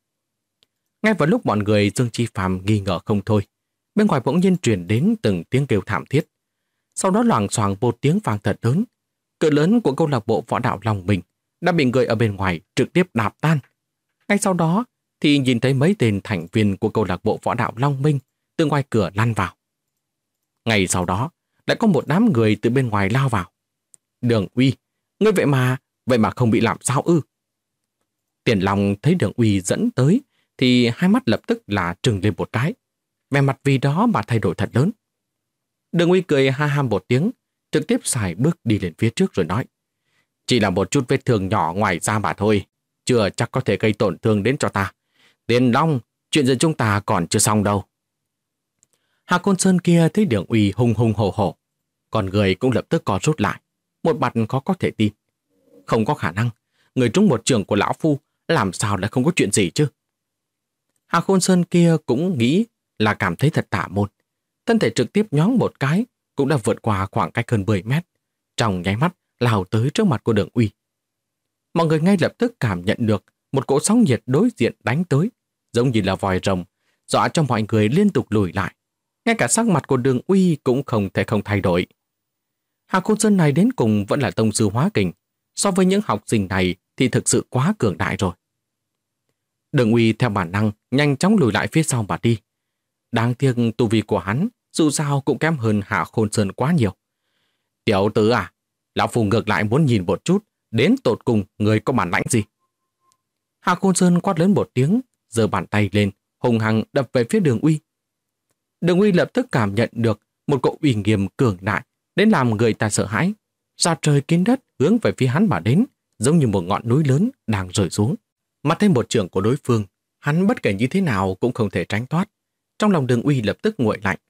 Ngay vào lúc bọn người Dương Chi Phạm nghi ngờ không thôi, bên ngoài bỗng nhiên truyền đến từng tiếng kêu thảm thiết. Sau đó loảng xoảng một tiếng vang thật lớn. Cửa lớn của câu lạc bộ võ đạo Long Minh đã bị người ở bên ngoài trực tiếp đạp tan. Ngay sau đó thì nhìn thấy mấy tên thành viên của câu lạc bộ võ đạo Long Minh từ ngoài cửa lăn vào. Ngay sau đó lại có một đám người từ bên ngoài lao vào. Đường Uy, ngươi vậy mà không bị làm sao ư? Tiền Long thấy Đường Uy dẫn tới thì hai mắt lập tức là trừng lên một cái. Vẻ mặt vì đó mà thay đổi thật lớn. Đường Uy cười ha ha một tiếng, trực tiếp xài bước đi lên phía trước rồi nói. Chỉ là một chút vết thương nhỏ ngoài da mà thôi, chưa chắc có thể gây tổn thương đến cho ta. Tiền Long, chuyện giữa chúng ta còn chưa xong đâu. Hạ Côn Sơn kia thấy Đường Uy hùng hùng hổ hổ, còn người cũng lập tức co rút lại, một mặt khó có thể tin. Không có khả năng, người trúng một trường của lão phu làm sao lại không có chuyện gì chứ? Hạ Côn Sơn kia cũng nghĩ là cảm thấy thật tả môn. Thân thể trực tiếp nhoáng một cái, cũng đã vượt qua khoảng cách hơn 10 mét, trong nháy mắt lao tới trước mặt của Đường Uy. Mọi người ngay lập tức cảm nhận được một cỗ sóng nhiệt đối diện đánh tới, giống như là vòi rồng, dọa cho mọi người liên tục lùi lại. Ngay cả sắc mặt của Đường Uy cũng không thể không thay đổi. Hạ Côn Sơn này đến cùng vẫn là tông sư hóa kình, so với những học sinh này thì thực sự quá cường đại rồi. Đường Uy theo bản năng nhanh chóng lùi lại phía sau mà đi. Đáng tiếc tu vi của hắn dù sao cũng kém hơn Hạ Khôn Sơn quá nhiều. Tiểu tử à, lão phu ngược lại muốn nhìn một chút đến tột cùng người có bản lãnh gì. Hạ Khôn Sơn quát lớn một tiếng, giơ bàn tay lên, hùng hăng đập về phía Đường Uy. Đường Uy lập tức cảm nhận được một cỗ uy nghiêm cường đại đến làm người ta sợ hãi. Ra trời kín đất hướng về phía hắn mà đến, giống như một ngọn núi lớn đang rơi xuống. Mắt thấy một trường của đối phương, hắn bất kể như thế nào cũng không thể tránh thoát. Trong lòng Đường Uy lập tức nguội lạnh.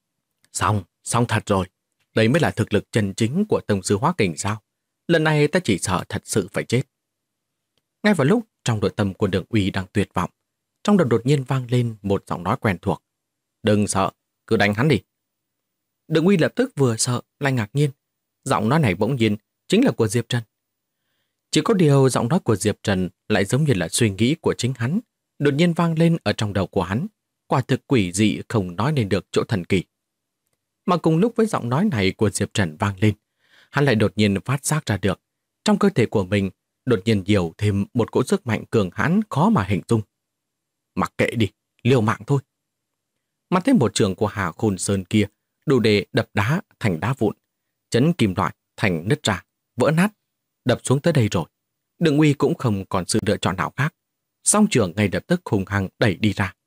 Xong thật rồi. Đây mới là thực lực chân chính của tông sư hóa kình sao? Lần này ta chỉ sợ thật sự phải chết. Ngay vào lúc trong nội tâm của Đường Uy đang tuyệt vọng, trong đầu đột nhiên vang lên một giọng nói quen thuộc. Đừng sợ, cứ đánh hắn đi. Đường Uy lập tức vừa sợ lại ngạc nhiên. Giọng nói này bỗng nhiên chính là của Diệp Trần. Chỉ có điều giọng nói của Diệp Trần lại giống như là suy nghĩ của chính hắn, đột nhiên vang lên ở trong đầu của hắn. Quả thực quỷ dị không nói nên được chỗ thần kỳ. Mà cùng lúc với giọng nói này của Diệp Trần vang lên, hắn lại đột nhiên phát giác ra được trong cơ thể của mình đột nhiên nhiều thêm một cỗ sức mạnh cường hãn khó mà hình dung. Mặc kệ đi, liều mạng thôi. Mắt thấy một trường của Hà Khôn Sơn kia đủ để đập đá thành đá vụn, chấn kim loại thành nứt ra, vỡ nát, đập xuống tới đây rồi. Đường Uy cũng không còn sự lựa chọn nào khác. Song trường ngay lập tức hung hăng đẩy đi ra.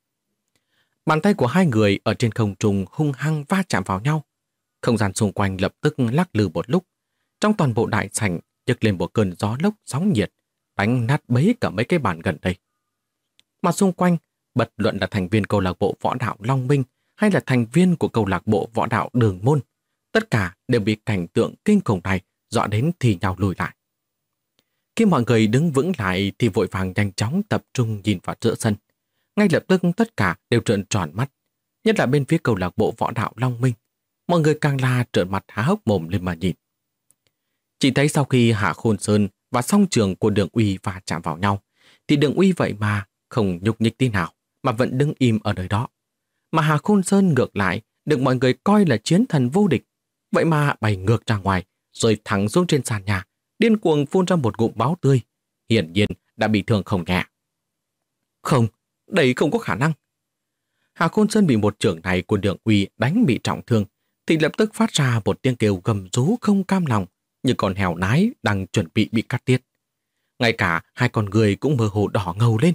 Bàn tay của hai người ở trên không trung hung hăng va chạm vào nhau. Không gian xung quanh lập tức lắc lư một lúc. Trong toàn bộ đại sảnh nhấc lên một cơn gió lốc sóng nhiệt, đánh nát bấy cả mấy cái bàn gần đây. Mà xung quanh, bất luận là thành viên câu lạc bộ võ đạo Long Minh hay là thành viên của câu lạc bộ võ đạo Đường Môn, tất cả đều bị cảnh tượng kinh khủng này dọa đến thì nhau lùi lại. Khi mọi người đứng vững lại thì vội vàng nhanh chóng tập trung nhìn vào giữa sân. Ngay lập tức tất cả đều trợn tròn mắt, nhất là bên phía câu lạc bộ võ đạo Long Minh. Mọi người càng la trợn mặt há hốc mồm lên mà nhìn. Chỉ thấy sau khi Hạ Khôn Sơn và song trường của Đường Uy va chạm vào nhau, thì Đường Uy vậy mà không nhúc nhích tí nào, mà vẫn đứng im ở nơi đó. Mà Hạ Khôn Sơn ngược lại, được mọi người coi là chiến thần vô địch, vậy mà bay ngược ra ngoài, rồi thẳng xuống trên sàn nhà, điên cuồng phun ra một ngụm máu tươi, hiển nhiên đã bị thương không nhẹ. Không, đây không có khả năng. Hạ Khôn Sơn bị một chưởng này của Đường Uy đánh bị trọng thương, thì lập tức phát ra một tiếng kêu gầm rú không cam lòng, như con heo nái đang chuẩn bị cắt tiết. Ngay cả hai con người cũng mơ hồ đỏ ngầu lên.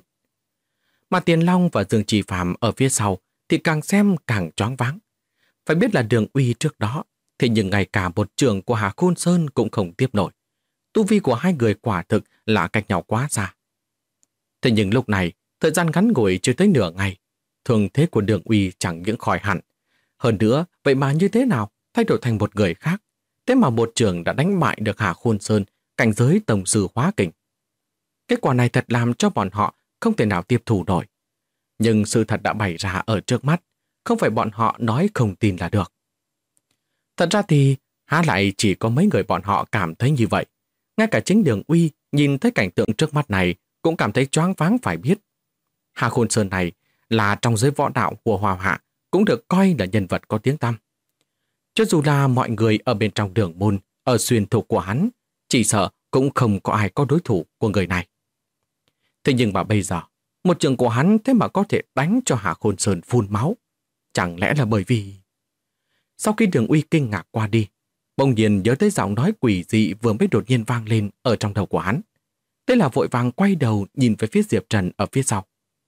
Mà Tiền Long và Dương Chỉ Phàm ở phía sau thì càng xem càng choáng váng. Phải biết là Đường Uy trước đó, thì nhưng ngay cả một chưởng của Hạ Khôn Sơn cũng không tiếp nổi. Tu vi của hai người quả thực là cách nhau quá xa. Thế nhưng lúc này, thời gian ngắn ngủi chưa tới nửa ngày, thương thế của Đường Uy chẳng những khỏi hẳn. Hơn nữa, vậy mà như thế nào thay đổi thành một người khác? Thế mà một trường đã đánh bại được Hạ Khôn Sơn, cảnh giới tổng sư hóa kình. Kết quả này thật làm cho bọn họ không thể nào tiếp thu nổi. Nhưng sự thật đã bày ra ở trước mắt, không phải bọn họ nói không tin là được. Thật ra thì há lại chỉ có mấy người bọn họ cảm thấy như vậy. Ngay cả chính Đường Uy nhìn thấy cảnh tượng trước mắt này cũng cảm thấy choáng váng phải biết. Hạ Khôn Sơn này là trong giới võ đạo của Hoa Hạ cũng được coi là nhân vật có tiếng tăm. Cho dù là mọi người ở bên trong Đường Môn, ở xuyên thuộc của hắn, chỉ sợ cũng không có ai có đối thủ của người này. Thế nhưng mà bây giờ, một trường của hắn thế mà có thể đánh cho Hạ Khôn Sơn phun máu. Chẳng lẽ là bởi vì... Sau khi Đường Uy kinh ngạc qua đi, bỗng nhiên nhớ tới giọng nói quỷ dị vừa mới đột nhiên vang lên ở trong đầu của hắn. Thế là vội vàng quay đầu nhìn về phía Diệp Trần ở phía sau.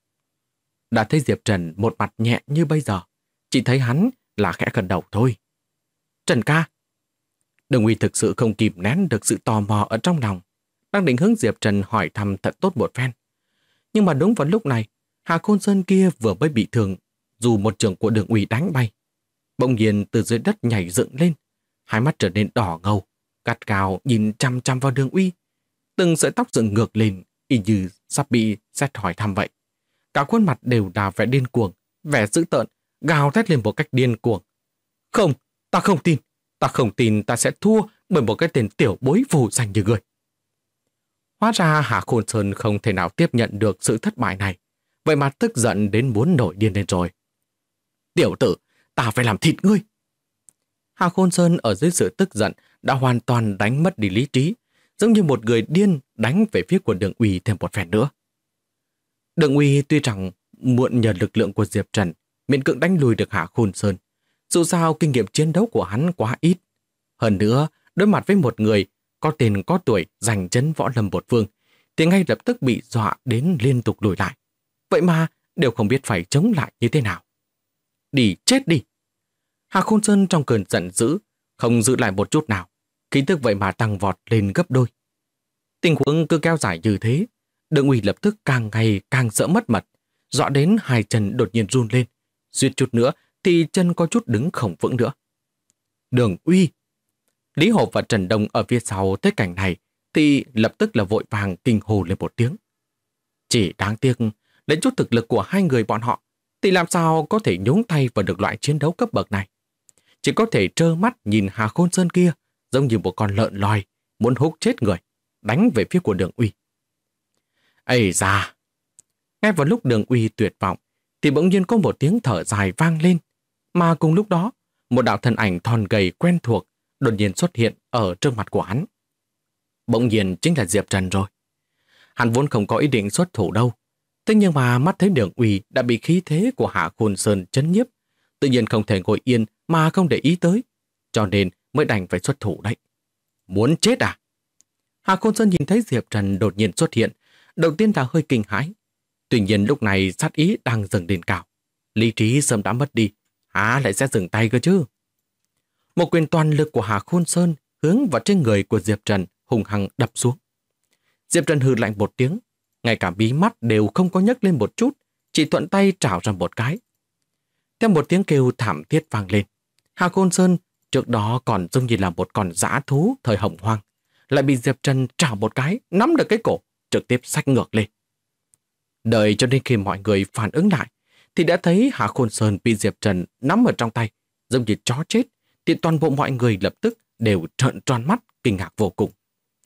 Đã thấy Diệp Trần một mặt nhẹ như bây giờ, chỉ thấy hắn là khẽ gật đầu thôi. Trần ca! Đường Uy thực sự không kìm nén được sự tò mò ở trong lòng, đang định hướng Diệp Trần hỏi thăm thật tốt một phen. Nhưng mà đúng vào lúc này, Hạ Khôn Sơn kia vừa mới bị thương, dù một trường của Đường Uy đánh bay. Bỗng nhiên từ dưới đất nhảy dựng lên, hai mắt trở nên đỏ ngầu, gắt gao nhìn chăm chăm vào Đường Uy. Từng sợi tóc dựng ngược lên, y như sắp bị xét hỏi thăm vậy. Cả khuôn mặt đều là vẻ điên cuồng, vẻ dữ tợn, gào thét lên một cách điên cuồng. Không, ta không tin. Ta không tin ta sẽ thua bởi một cái tên tiểu bối vô danh như ngươi. Hóa ra Hạ Khôn Sơn không thể nào tiếp nhận được sự thất bại này, vậy mà tức giận đến muốn nổi điên lên rồi. Tiểu tử, ta phải làm thịt ngươi. Hạ Khôn Sơn ở dưới sự tức giận đã hoàn toàn đánh mất đi lý trí, giống như một người điên đánh về phía của Đường Uy thêm một phen nữa. Đường Uy tuy rằng muộn nhờ lực lượng của Diệp Trần miễn cưỡng đánh lùi được Hạ Khôn Sơn, dù sao kinh nghiệm chiến đấu của hắn quá ít. Hơn nữa, đối mặt với một người có tên có tuổi giành chấn võ lâm một phương, thì ngay lập tức bị dọa đến liên tục lùi lại. Vậy mà đều không biết phải chống lại như thế nào. Đi chết đi! Hạ Khôn Sơn trong cơn giận dữ, không giữ lại một chút nào, khí tức vậy mà tăng vọt lên gấp đôi. Tình huống cứ kéo dài như thế, Đường Uy lập tức càng ngày càng sợ mất mật, dọa đến hai chân đột nhiên run lên, suýt chút nữa thì chân có chút đứng không vững nữa. Đường Uy! Lý Hổ và Trần Đông ở phía sau thấy cảnh này thì lập tức là vội vàng kinh hô lên một tiếng. Chỉ đáng tiếc, lấy chút thực lực của hai người bọn họ thì làm sao có thể nhúng tay vào được loại chiến đấu cấp bậc này. Chỉ có thể trơ mắt nhìn Hà Khôn Sơn kia giống như một con lợn lòi muốn húc chết người, đánh về phía của Đường Uy. Ây da! Ngay vào lúc Đường Uy tuyệt vọng thì bỗng nhiên có một tiếng thở dài vang lên, mà cùng lúc đó một đạo thân ảnh thon gầy quen thuộc đột nhiên xuất hiện ở trước mặt của hắn. Bỗng nhiên chính là Diệp Trần rồi. Hắn vốn không có ý định xuất thủ đâu, thế nhưng mà mắt thấy Đường Uy đã bị khí thế của Hạ Khôn Sơn chấn nhiếp, tự nhiên không thể ngồi yên mà không để ý tới, cho nên mới đành phải xuất thủ đấy. Muốn chết à? Hà Khôn Sơn nhìn thấy Diệp Trần đột nhiên xuất hiện, đầu tiên là hơi kinh hãi. Tuy nhiên lúc này sát ý đang dâng lên cao. Lý trí sớm đã mất đi, há lại sẽ dừng tay cơ chứ? Một quyền toàn lực của Hà Khôn Sơn hướng vào trên người của Diệp Trần hùng hăng đập xuống. Diệp Trần hừ lạnh một tiếng, ngay cả mí mắt đều không có nhấc lên một chút, chỉ thuận tay trảo ra một cái. Theo một tiếng kêu thảm thiết vang lên, Hà Khôn Sơn trước đó còn giống như là một con dã thú thời Hồng Hoang, lại bị Diệp Trần trảo một cái, nắm được cái cổ, trực tiếp xách ngược lên. Đợi cho đến khi mọi người phản ứng lại, thì đã thấy Hà Khôn Sơn bị Diệp Trần nắm ở trong tay, giống như chó chết, thì toàn bộ mọi người lập tức đều trợn tròn mắt, kinh ngạc vô cùng.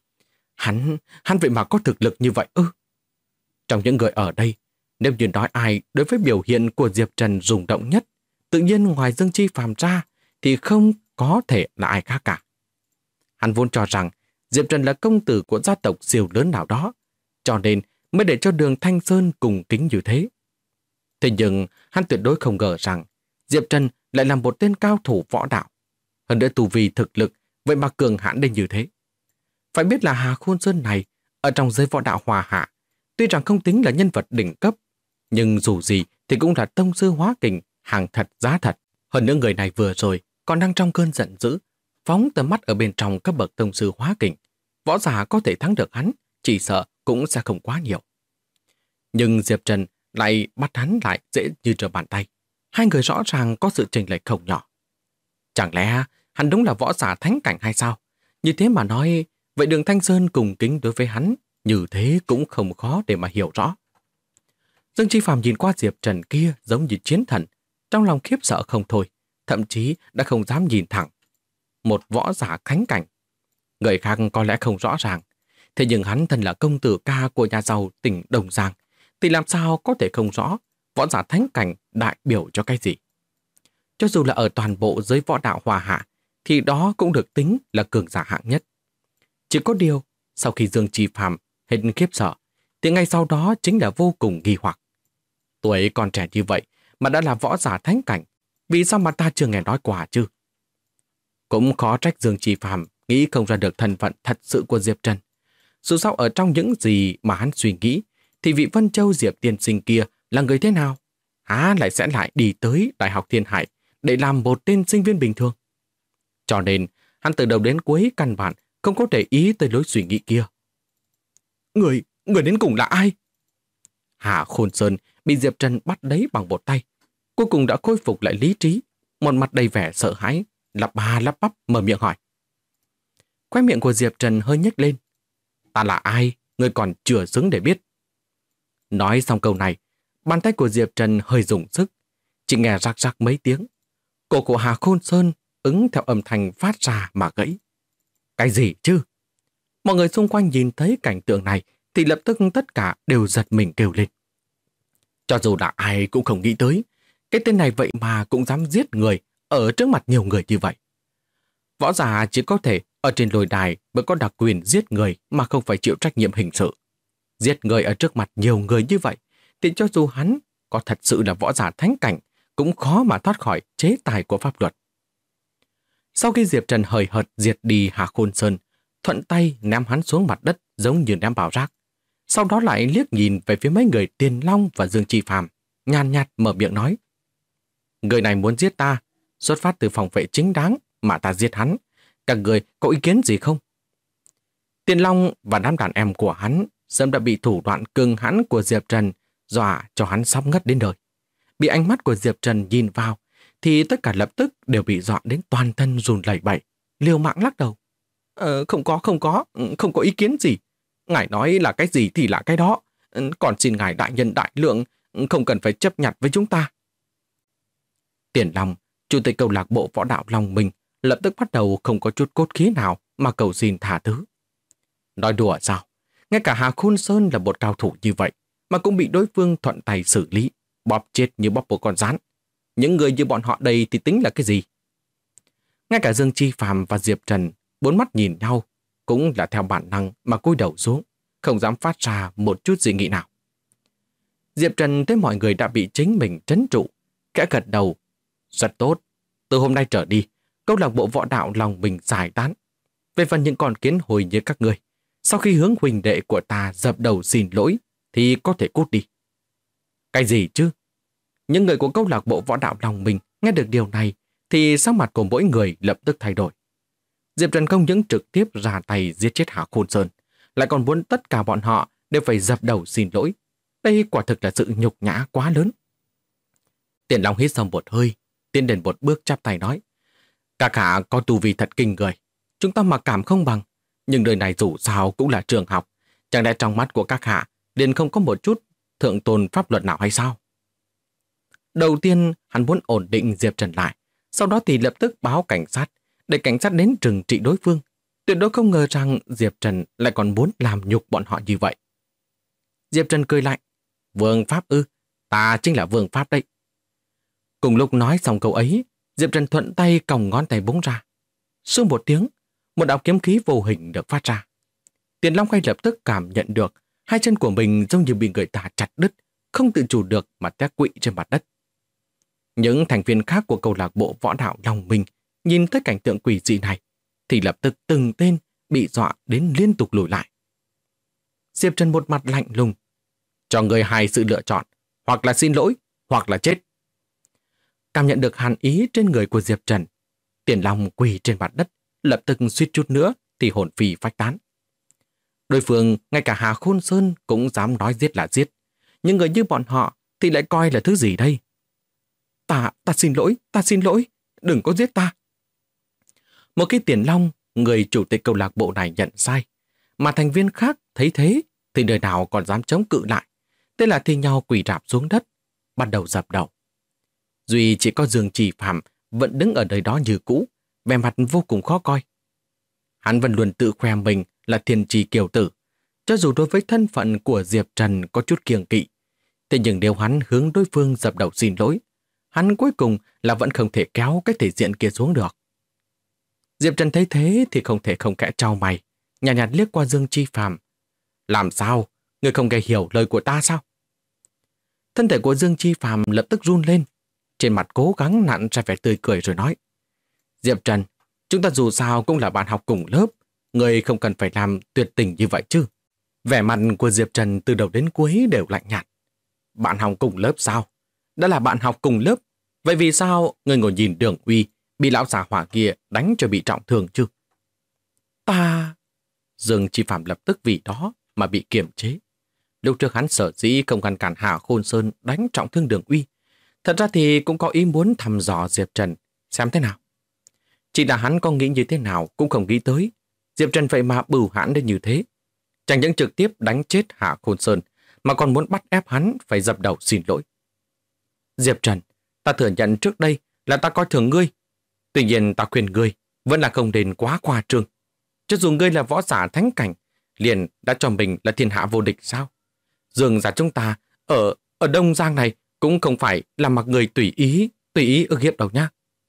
Hắn vậy mà có thực lực như vậy ư? Trong những người ở đây, nếu như nói ai đối với biểu hiện của Diệp Trần rung động nhất, tự nhiên ngoài Dương Chi Phàm ra thì không có thể là ai khác cả. Hắn vốn cho rằng Diệp Trần là công tử của gia tộc siêu lớn nào đó, cho nên mới để cho Đường Thanh Sơn cùng kính như thế. Thế nhưng hắn tuyệt đối không ngờ rằng Diệp Trần lại là một tên cao thủ võ đạo. Hơn nữa tu vi thực lực vậy mà cường hãn đến như thế. Phải biết là Hà Khôn Sơn này ở trong giới võ đạo Hòa Hạ, tuy rằng không tính là nhân vật đỉnh cấp, nhưng dù gì thì cũng là tông sư hóa kình, hàng thật giá thật. Hơn nữa người này vừa rồi còn đang trong cơn giận dữ, phóng tầm mắt ở bên trong cấp bậc tông sư hóa kình. Võ giả có thể thắng được hắn, chỉ sợ cũng sẽ không quá nhiều. Nhưng Diệp Trần lại bắt hắn lại dễ như trở bàn tay. Hai người rõ ràng có sự chênh lệch không nhỏ. Chẳng lẽ hắn đúng là võ giả thánh cảnh hay sao? Như thế mà nói, vậy Đường Thanh Sơn cùng kính đối với hắn, như thế cũng không khó để mà hiểu rõ. Dương Chi Phàm nhìn qua Diệp Trần kia giống như chiến thần, trong lòng khiếp sợ không thôi, thậm chí đã không dám nhìn thẳng. Một võ giả thánh cảnh. Người khác có lẽ không rõ ràng, thế nhưng hắn thân là công tử ca của nhà giàu tỉnh Đồng Giang, thì làm sao có thể không rõ võ giả thánh cảnh đại biểu cho cái gì. Cho dù là ở toàn bộ giới võ đạo Hòa Hạ, thì đó cũng được tính là cường giả hạng nhất. Chỉ có điều, sau khi Dương Chi Phàm hết khiếp sợ, thì ngay sau đó chính là vô cùng nghi hoặc. Tuổi còn trẻ như vậy mà đã là võ giả thánh cảnh, vì sao mà ta chưa nghe nói qua chứ? Cũng khó trách Dương Chi Phàm nghĩ không ra được thân phận thật sự của Diệp Trần. Dù sao ở trong những gì mà hắn suy nghĩ, thì vị Vân Châu Diệp tiên sinh kia là người thế nào? Há lại sẽ lại đi tới Đại học Thiên Hải để làm một tên sinh viên bình thường. Cho nên, hắn từ đầu đến cuối căn bản không có để ý tới lối suy nghĩ kia. Người đến cùng là ai? Hà Khôn Sơn bị Diệp Trần bắt lấy bằng một tay, cuối cùng đã khôi phục lại lý trí, một mặt đầy vẻ sợ hãi, lắp ba lắp bắp mở miệng hỏi. Khóe miệng của Diệp Trần hơi nhếch lên. Ta là ai, người còn chưa xứng để biết. Nói xong câu này, bàn tay của Diệp Trần hơi dùng sức, chỉ nghe rắc rắc mấy tiếng. Cổ của Hà Khôn Sơn ứng theo âm thanh phát ra mà gãy. Cái gì chứ? Mọi người xung quanh nhìn thấy cảnh tượng này thì lập tức tất cả đều giật mình kêu lên. Cho dù là ai cũng không nghĩ tới, cái tên này vậy mà cũng dám giết người ở trước mặt nhiều người như vậy. Võ giả chỉ có thể ở trên lôi đài mới có đặc quyền giết người mà không phải chịu trách nhiệm hình sự. Giết người ở trước mặt nhiều người như vậy thì cho dù hắn có thật sự là võ giả thánh cảnh cũng khó mà thoát khỏi chế tài của pháp luật. Sau khi Diệp Trần hời hợt diệt đi Hà Khôn Sơn, thuận tay ném hắn xuống mặt đất giống như ném vào rác. Sau đó lại liếc nhìn về phía mấy người Tiền Long và Dương Chi Phàm, nhàn nhạt mở miệng nói. Người này muốn giết ta, xuất phát từ phòng vệ chính đáng mà ta giết hắn. Các người có ý kiến gì không? Tiền Long và đám đàn em của hắn sớm đã bị thủ đoạn cường hãn của Diệp Trần dọa cho hắn sắp ngất đến đời. Bị ánh mắt của Diệp Trần nhìn vào thì tất cả lập tức đều bị dọa đến toàn thân run lẩy bẩy, liều mạng lắc đầu. Không có ý kiến gì. Ngài nói là cái gì thì là cái đó. Còn xin ngài đại nhân đại lượng, không cần phải chấp nhặt với chúng ta. Tiền Long, chủ tịch câu lạc bộ võ đạo Long Minh, lập tức bắt đầu không có chút cốt khí nào mà cầu xin tha thứ. Nói đùa sao? Ngay cả Hà Khôn Sơn là một cao thủ như vậy mà cũng bị đối phương thuận tay xử lý, bóp chết như bóp một con rắn. Những người như bọn họ đây thì tính là cái gì? Ngay cả Dương Chi Phàm và Diệp Trần bốn mắt nhìn nhau, cũng là theo bản năng mà cúi đầu xuống, không dám phát ra một chút dị nghị nào. Diệp Trần thấy mọi người đã bị chính mình trấn trụ, khẽ gật đầu. Rất tốt, từ hôm nay trở đi, câu lạc bộ võ đạo Long Minh giải tán. Về phần những con kiến hồi như các ngươi, sau khi hướng huynh đệ của ta dập đầu xin lỗi thì có thể cút đi. Cái gì chứ? Những người của câu lạc bộ võ đạo Long Minh nghe được điều này thì sắc mặt của mỗi người lập tức thay đổi. Diệp Trần không những trực tiếp ra tay giết chết Hạ Khôn Sơn, lại còn muốn tất cả bọn họ đều phải dập đầu xin lỗi. Đây quả thực là sự nhục nhã quá lớn. Tiền Long hít sâu một hơi, tiến đến một bước chắp tay nói: Các hạ có tu vi thật kinh người, chúng ta mặc cảm không bằng, nhưng nơi này dù sao cũng là trường học, chẳng lẽ trong mắt của các hạ liền không có một chút thượng tôn pháp luật nào hay sao? Đầu tiên hắn muốn ổn định Diệp Trần lại, sau đó thì lập tức báo cảnh sát, để cảnh sát đến trừng trị đối phương. Tuyệt đối không ngờ rằng Diệp Trần lại còn muốn làm nhục bọn họ như vậy. Diệp Trần cười lạnh: Vương Pháp ư? Ta chính là Vương Pháp đấy. Cùng lúc nói xong câu ấy, Diệp Trần thuận tay còng ngón tay búng ra. Xương một tiếng, một đạo kiếm khí vô hình được phát ra. Tiền Long ngay lập tức cảm nhận được hai chân của mình giống như bị người ta chặt đứt, không tự chủ được mà té quỵ trên mặt đất. Những thành viên khác của câu lạc bộ võ đạo Long Minh nhìn thấy cảnh tượng quỷ dị này thì lập tức từng tên bị dọa đến liên tục lùi lại. Diệp Trần một mặt lạnh lùng: Cho người hai sự lựa chọn, hoặc là xin lỗi, hoặc là chết. Cảm nhận được hàn ý trên người của Diệp Trần, Tiền Long quỳ trên mặt đất, lập tức suýt chút nữa thì hồn phi phách tán. Đối phương ngay cả Hà Khôn Sơn cũng dám nói giết là giết, nhưng người như bọn họ thì lại coi là thứ gì đây? Ta xin lỗi, đừng có giết ta. Một khi Tiền Long, người chủ tịch câu lạc bộ này nhận sai, mà thành viên khác thấy thế thì đời nào còn dám chống cự lại. Thế là thi nhau quỳ rạp xuống đất, bắt đầu dập đầu. Duy chỉ có Dương Chỉ Phạm vẫn đứng ở nơi đó như cũ, vẻ mặt vô cùng khó coi. Hắn vẫn luôn tự khoe mình là thiên trì kiều tử, cho dù đối với thân phận của Diệp Trần có chút kiêng kỵ. Thế nhưng nếu hắn hướng đối phương dập đầu xin lỗi, hắn cuối cùng là vẫn không thể kéo cái thể diện kia xuống được. Diệp Trần thấy thế thì không thể không kẽ trao mày, nhạt nhạt liếc qua Dương Chi Phạm. Làm sao? Người không nghe hiểu lời của ta sao? Thân thể của Dương Chi Phạm lập tức run lên, trên mặt cố gắng nặn ra vẻ tươi cười rồi nói: Diệp Trần, chúng ta dù sao cũng là bạn học cùng lớp, người không cần phải làm tuyệt tình như vậy chứ. Vẻ mặt của Diệp Trần từ đầu đến cuối đều lạnh nhạt. Bạn học cùng lớp sao? Đã là bạn học cùng lớp, vậy vì sao người ngồi nhìn Đường Uy bị lão già hỏa kia đánh cho bị trọng thương chứ? Ta... Dương Chi Phạm lập tức vì đó mà bị kiềm chế. Lúc trước hắn sở dĩ không ngăn cản Hà Khôn Sơn đánh trọng thương Đường Uy, thật ra thì cũng có ý muốn thăm dò Diệp Trần xem thế nào. Chỉ là hắn có nghĩ như thế nào cũng không nghĩ tới Diệp Trần vậy mà bưu hãn đến như thế. Chẳng những trực tiếp đánh chết Hạ Khôn Sơn mà còn muốn bắt ép hắn phải dập đầu xin lỗi. Diệp Trần, ta thừa nhận trước đây là ta coi thường ngươi. Tuy nhiên ta khuyên ngươi vẫn là không nên quá khoa trương. Cho dù ngươi là võ giả thánh cảnh, liền đã cho mình là thiên hạ vô địch sao? Dương gia chúng ta ở Đông Giang này cũng không phải là mặc người tùy ý ức hiếp đâu nhá.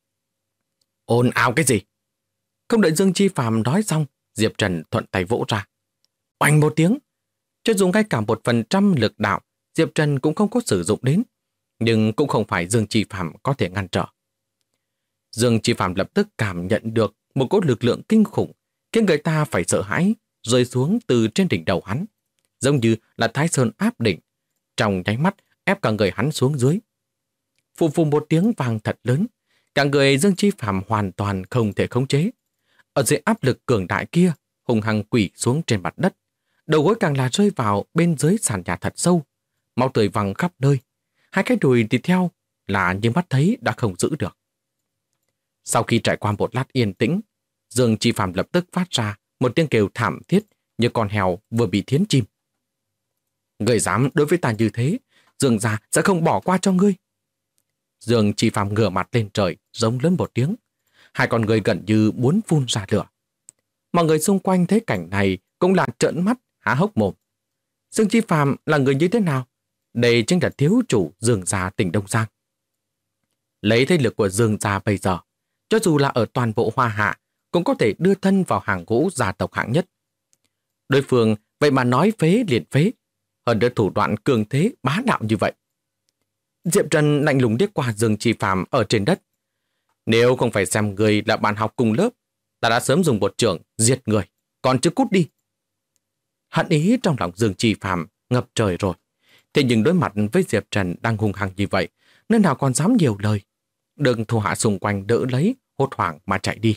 Ồn ào cái gì? Không đợi Dương Chi Phạm nói xong, Diệp Trần thuận tay vỗ ra. Oanh một tiếng. Cho dù ngay cả 1% lực đạo Diệp Trần cũng không có sử dụng đến, nhưng cũng không phải Dương Chi Phạm có thể ngăn trở. Dương Chi Phạm lập tức cảm nhận được một cỗ lực lượng kinh khủng khiến người ta phải sợ hãi rơi xuống từ trên đỉnh đầu hắn, giống như là Thái Sơn áp đỉnh, trong nháy mắt ép cả người hắn xuống dưới. Phù phù một tiếng vang thật lớn, cả người Dương Chi Phạm hoàn toàn không thể khống chế. Ở dưới áp lực cường đại kia, hùng hăng quỳ xuống trên mặt đất, đầu gối càng là rơi vào bên dưới sàn nhà thật sâu, máu tươi văng khắp nơi. Hai cái đùi thì theo là như mắt thấy đã không giữ được. Sau khi trải qua một lát yên tĩnh, Dương Chi Phạm lập tức phát ra một tiếng kêu thảm thiết như con heo vừa bị thiến chim. Người dám đối với ta như thế, Dương gia sẽ không bỏ qua cho ngươi. Dương Chi Phạm ngửa mặt lên trời, giống lớn một tiếng. Hai con người gần như muốn phun ra lửa. Mọi người xung quanh thấy cảnh này cũng là trợn mắt, há hốc mồm. Dương Chi Phạm là người như thế nào? Đây chính là thiếu chủ Dương gia tỉnh Đông Giang. Lấy thế lực của Dương gia bây giờ, cho dù là ở toàn bộ Hoa Hạ, cũng có thể đưa thân vào hàng ngũ gia tộc hạng nhất. Đối phương vậy mà nói phế liền phế, hơn nữa thủ đoạn cường thế bá đạo như vậy. Diệp Trần lạnh lùng liếc qua Dương Chi Phạm ở trên đất. Nếu không phải xem người là bạn học cùng lớp, ta đã sớm dùng một trường diệt người, còn chưa cút đi. Hận ý trong lòng Dương Chi Phạm ngập trời rồi. Thế nhưng đối mặt với Diệp Trần đang hung hăng như vậy, nên nào còn dám nhiều lời. Được thủ hạ xung quanh đỡ lấy, hốt hoảng mà chạy đi.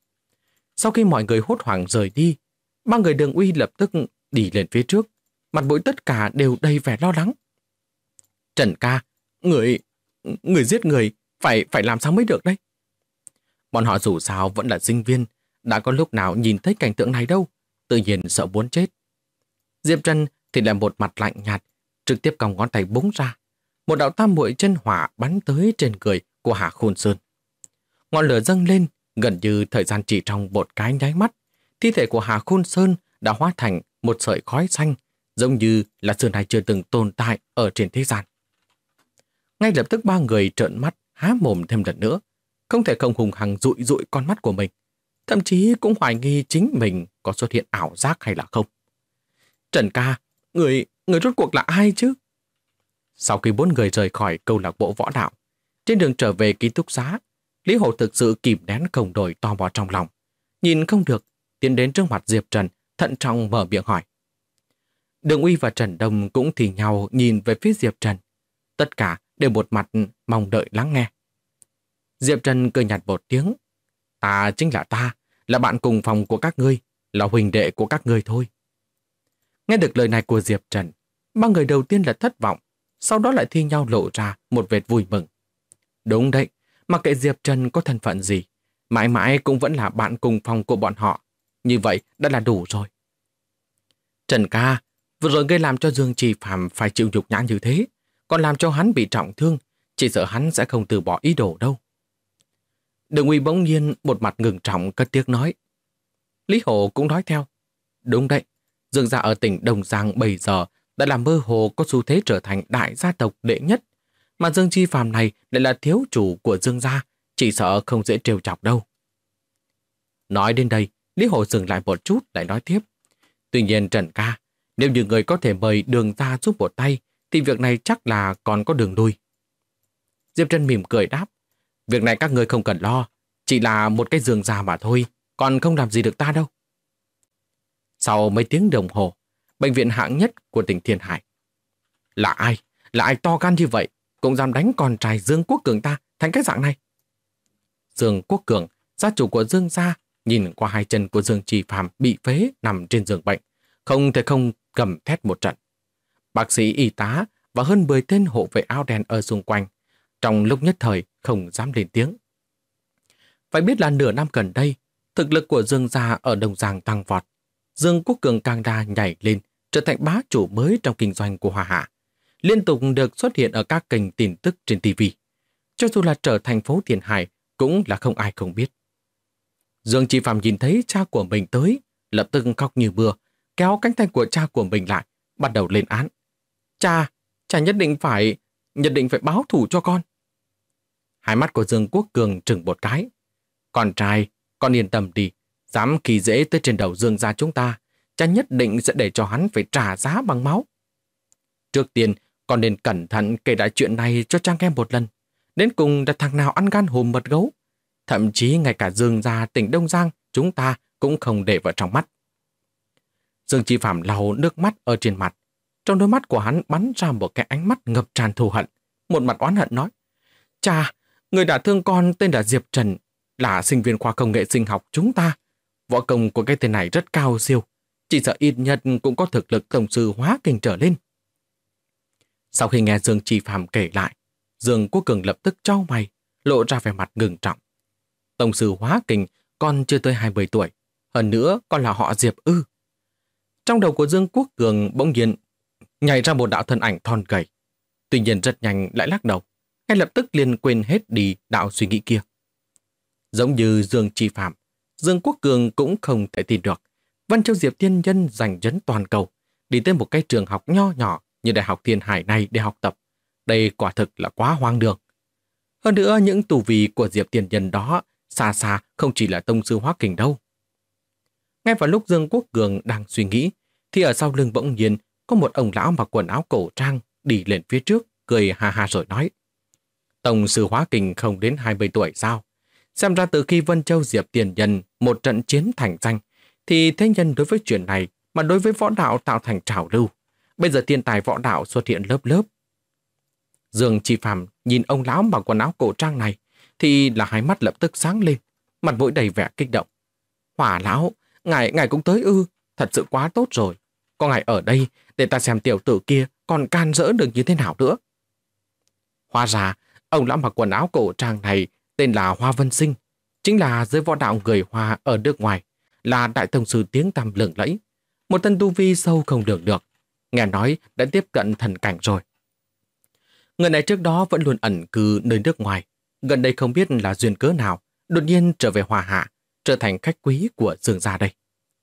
Sau khi mọi người hốt hoảng rời đi, ba người Đường Uy lập tức đi lên phía trước. Mặt mũi tất cả đều đầy vẻ lo lắng. Trần ca, người giết người, phải làm sao mới được đây? Bọn họ dù sao vẫn là sinh viên, đã có lúc nào nhìn thấy cảnh tượng này đâu, tự nhiên sợ muốn chết. Diệp Trần thì là một mặt lạnh nhạt, trực tiếp còng ngón tay búng ra. Một đạo tam muội chân hỏa bắn tới trên người của Hà Khôn Sơn. Ngọn lửa dâng lên, gần như thời gian chỉ trong một cái nháy mắt, thi thể của Hà Khôn Sơn đã hóa thành một sợi khói xanh, giống như là xưa nay chưa từng tồn tại ở trên thế gian. Ngay lập tức ba người trợn mắt, há mồm thêm lần nữa, không thể không hùng hăng dụi dụi con mắt của mình, thậm chí cũng hoài nghi chính mình có xuất hiện ảo giác hay là không. Trần ca, người rốt cuộc là ai chứ? Sau khi bốn người rời khỏi câu lạc bộ võ đạo, trên đường trở về ký túc xá, Lý Hổ thực sự kìm nén không nổi tò mò trong lòng. Nhìn không được, tiến đến trước mặt Diệp Trần, thận trọng mở miệng hỏi. Đường Uy và Trần Đông cũng thì nhau nhìn về phía Diệp Trần. Tất cả đều một mặt mong đợi lắng nghe. Diệp Trần cười nhạt một tiếng. Ta chính là ta, là bạn cùng phòng của các ngươi, là huynh đệ của các ngươi thôi. Nghe được lời này của Diệp Trần, ba người đầu tiên là thất vọng, sau đó lại thi nhau lộ ra một vệt vui mừng. Đúng đấy, mặc kệ Diệp Trần có thân phận gì, mãi mãi cũng vẫn là bạn cùng phòng của bọn họ. Như vậy đã là đủ rồi. Trần ca, vừa rồi ngươi làm cho Dương Trì Phạm phải chịu nhục nhã như thế, còn làm cho hắn bị trọng thương, chỉ sợ hắn sẽ không từ bỏ ý đồ đâu. Đường Uy bỗng nhiên một mặt ngừng trọng cất tiếng nói. Lý Hổ cũng nói theo. Đúng đấy, Dương gia ở tỉnh Đồng Giang bây giờ đã làm mơ hồ có xu thế trở thành đại gia tộc đệ nhất, mà Dương Chi Phàm này lại là thiếu chủ của Dương gia, chỉ sợ không dễ trêu chọc đâu. Nói đến đây, Lý Hổ dừng lại một chút lại nói tiếp. Tuy nhiên Trần ca, nếu như người có thể mời Đường gia giúp một tay, thì việc này chắc là còn có đường lui. Diệp Trần mỉm cười đáp. Việc này các người không cần lo, chỉ là một cái Dương gia mà thôi, còn không làm gì được ta đâu. Sau mấy tiếng đồng hồ, bệnh viện hạng nhất của tỉnh Thiên Hải. Là ai? Là ai to gan như vậy, cũng dám đánh con trai Dương Quốc Cường ta thành cái dạng này? Dương Quốc Cường, gia chủ của Dương gia, nhìn qua hai chân của Dương Trì Phàm bị phế nằm trên giường bệnh, không thể không gầm thét một trận. Bác sĩ, y tá và hơn 10 tên hộ vệ áo đen ở xung quanh, trong lúc nhất thời không dám lên tiếng. Phải biết là nửa năm gần đây, thực lực của Dương gia ở Đồng Giang tăng vọt. Dương Quốc Cường càng đa nhảy lên, trở thành bá chủ mới trong kinh doanh của Hoa Hạ, liên tục được xuất hiện ở các kênh tin tức trên TV. Cho dù là trở thành phố Thiên Hải, cũng là không ai không biết. Dương Chi Phạm nhìn thấy cha của mình tới, lập tức khóc như mưa, kéo cánh tay của cha của mình lại, bắt đầu lên án. Cha nhất định phải báo thù cho con. Hai mắt của Dương Quốc Cường trừng một cái. Con trai, con yên tâm đi, dám khi dễ tới trên đầu Dương gia chúng ta, cha nhất định sẽ để cho hắn phải trả giá bằng máu. Trước tiên, con nên cẩn thận kể lại chuyện này cho cha nghe một lần. Đến cùng là thằng nào ăn gan hùm mật gấu. Thậm chí ngay cả Dương gia tỉnh Đông Giang chúng ta cũng không để vào trong mắt. Dương Chi Phạm lau nước mắt ở trên mặt. Trong đôi mắt của hắn bắn ra một cái ánh mắt ngập tràn thù hận. Một mặt oán hận nói. Cha, người đã thương con tên là Diệp Trần, là sinh viên khoa công nghệ sinh học chúng ta. Võ công của cái tên này rất cao siêu. Chỉ sợ ít nhất cũng có thực lực tổng sư hóa kinh trở lên. Sau khi nghe Dương Chi Phạm kể lại, Dương Quốc Cường lập tức chau mày, lộ ra vẻ mặt ngừng trọng. Tổng sư hóa kinh còn chưa tới 20 tuổi, hơn nữa còn là họ Diệp ư. Trong đầu của Dương Quốc Cường bỗng nhiên nhảy ra một đạo thân ảnh thon gầy. Tuy nhiên rất nhanh lại lắc đầu, ngay lập tức liền quên hết đi đạo suy nghĩ kia. Giống như Dương Chi Phạm, Dương Quốc Cường cũng không thể tin được Vân Châu Diệp Tiên Nhân giành chấn toàn cầu, đi tới một cái trường học nho nhỏ như Đại học Thiên Hải này để học tập. Đây quả thực là quá hoang đường. Hơn nữa, những tù vị của Diệp Tiên Nhân đó xa xa không chỉ là tông sư hóa kình đâu. Ngay vào lúc Dương Quốc Cường đang suy nghĩ, thì ở sau lưng bỗng nhiên có một ông lão mặc quần áo cổ trang đi lên phía trước, cười ha ha rồi nói. Tông sư hóa kình không đến 20 tuổi sao? Xem ra từ khi Vân Châu Diệp Tiên Nhân một trận chiến thành danh, thì thế nhân đối với chuyện này mà đối với võ đạo tạo thành trào lưu. Bây giờ thiên tài võ đạo xuất hiện lớp lớp. Dương Chi Phàm nhìn ông lão mặc quần áo cổ trang này thì là hai mắt lập tức sáng lên, mặt mũi đầy vẻ kích động. Hỏa lão, ngài cũng tới ư, thật sự quá tốt rồi. Có ngài ở đây để ta xem tiểu tử kia còn can dỡ được như thế nào nữa. Hóa ra, ông lão mặc quần áo cổ trang này tên là Hoa Vân Sinh, chính là giới võ đạo người Hoa ở nước ngoài, là đại tông sư tiếng tăm lừng lẫy, một thân tu vi sâu không lường được, nghe nói đã tiếp cận thần cảnh rồi. Người này trước đó vẫn luôn ẩn cư nơi nước ngoài, gần đây không biết là duyên cớ nào, đột nhiên trở về Hoa Hạ, trở thành khách quý của Dương gia đây.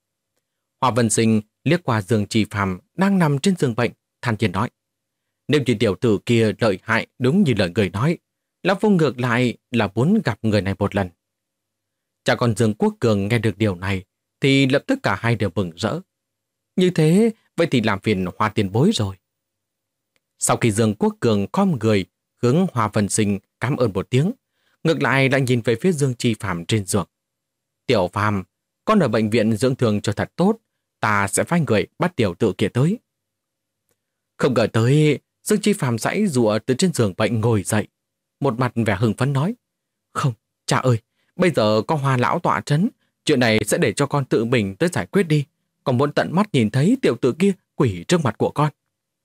Hoa Vân Sinh liếc qua Dương Chi Phàm đang nằm trên giường bệnh, than nhiên nói: nếu như tiểu tử kia lợi hại đúng như lời người nói, lão phu ngược lại là muốn gặp người này một lần. Cha con Dương Quốc Cường nghe được điều này thì lập tức cả hai đều mừng rỡ. Như thế, vậy thì làm phiền Hoa tiền bối rồi. Sau khi Dương Quốc Cường khom người hướng Hoa Vân Sinh cảm ơn một tiếng, ngược lại lại nhìn về phía Dương Chi Phàm trên giường. Tiểu Phàm, con ở bệnh viện dưỡng thương cho thật tốt, ta sẽ phái người bắt tiểu tử kia tới. Không ngờ tới, Dương Chi Phàm giãy giụa từ trên giường bệnh ngồi dậy, một mặt vẻ hưng phấn nói: không, cha ơi, bây giờ có Hoa lão tọa trấn, chuyện này sẽ để cho con tự mình tới giải quyết đi. Còn muốn tận mắt nhìn thấy tiểu tử kia quỷ trước mặt của con.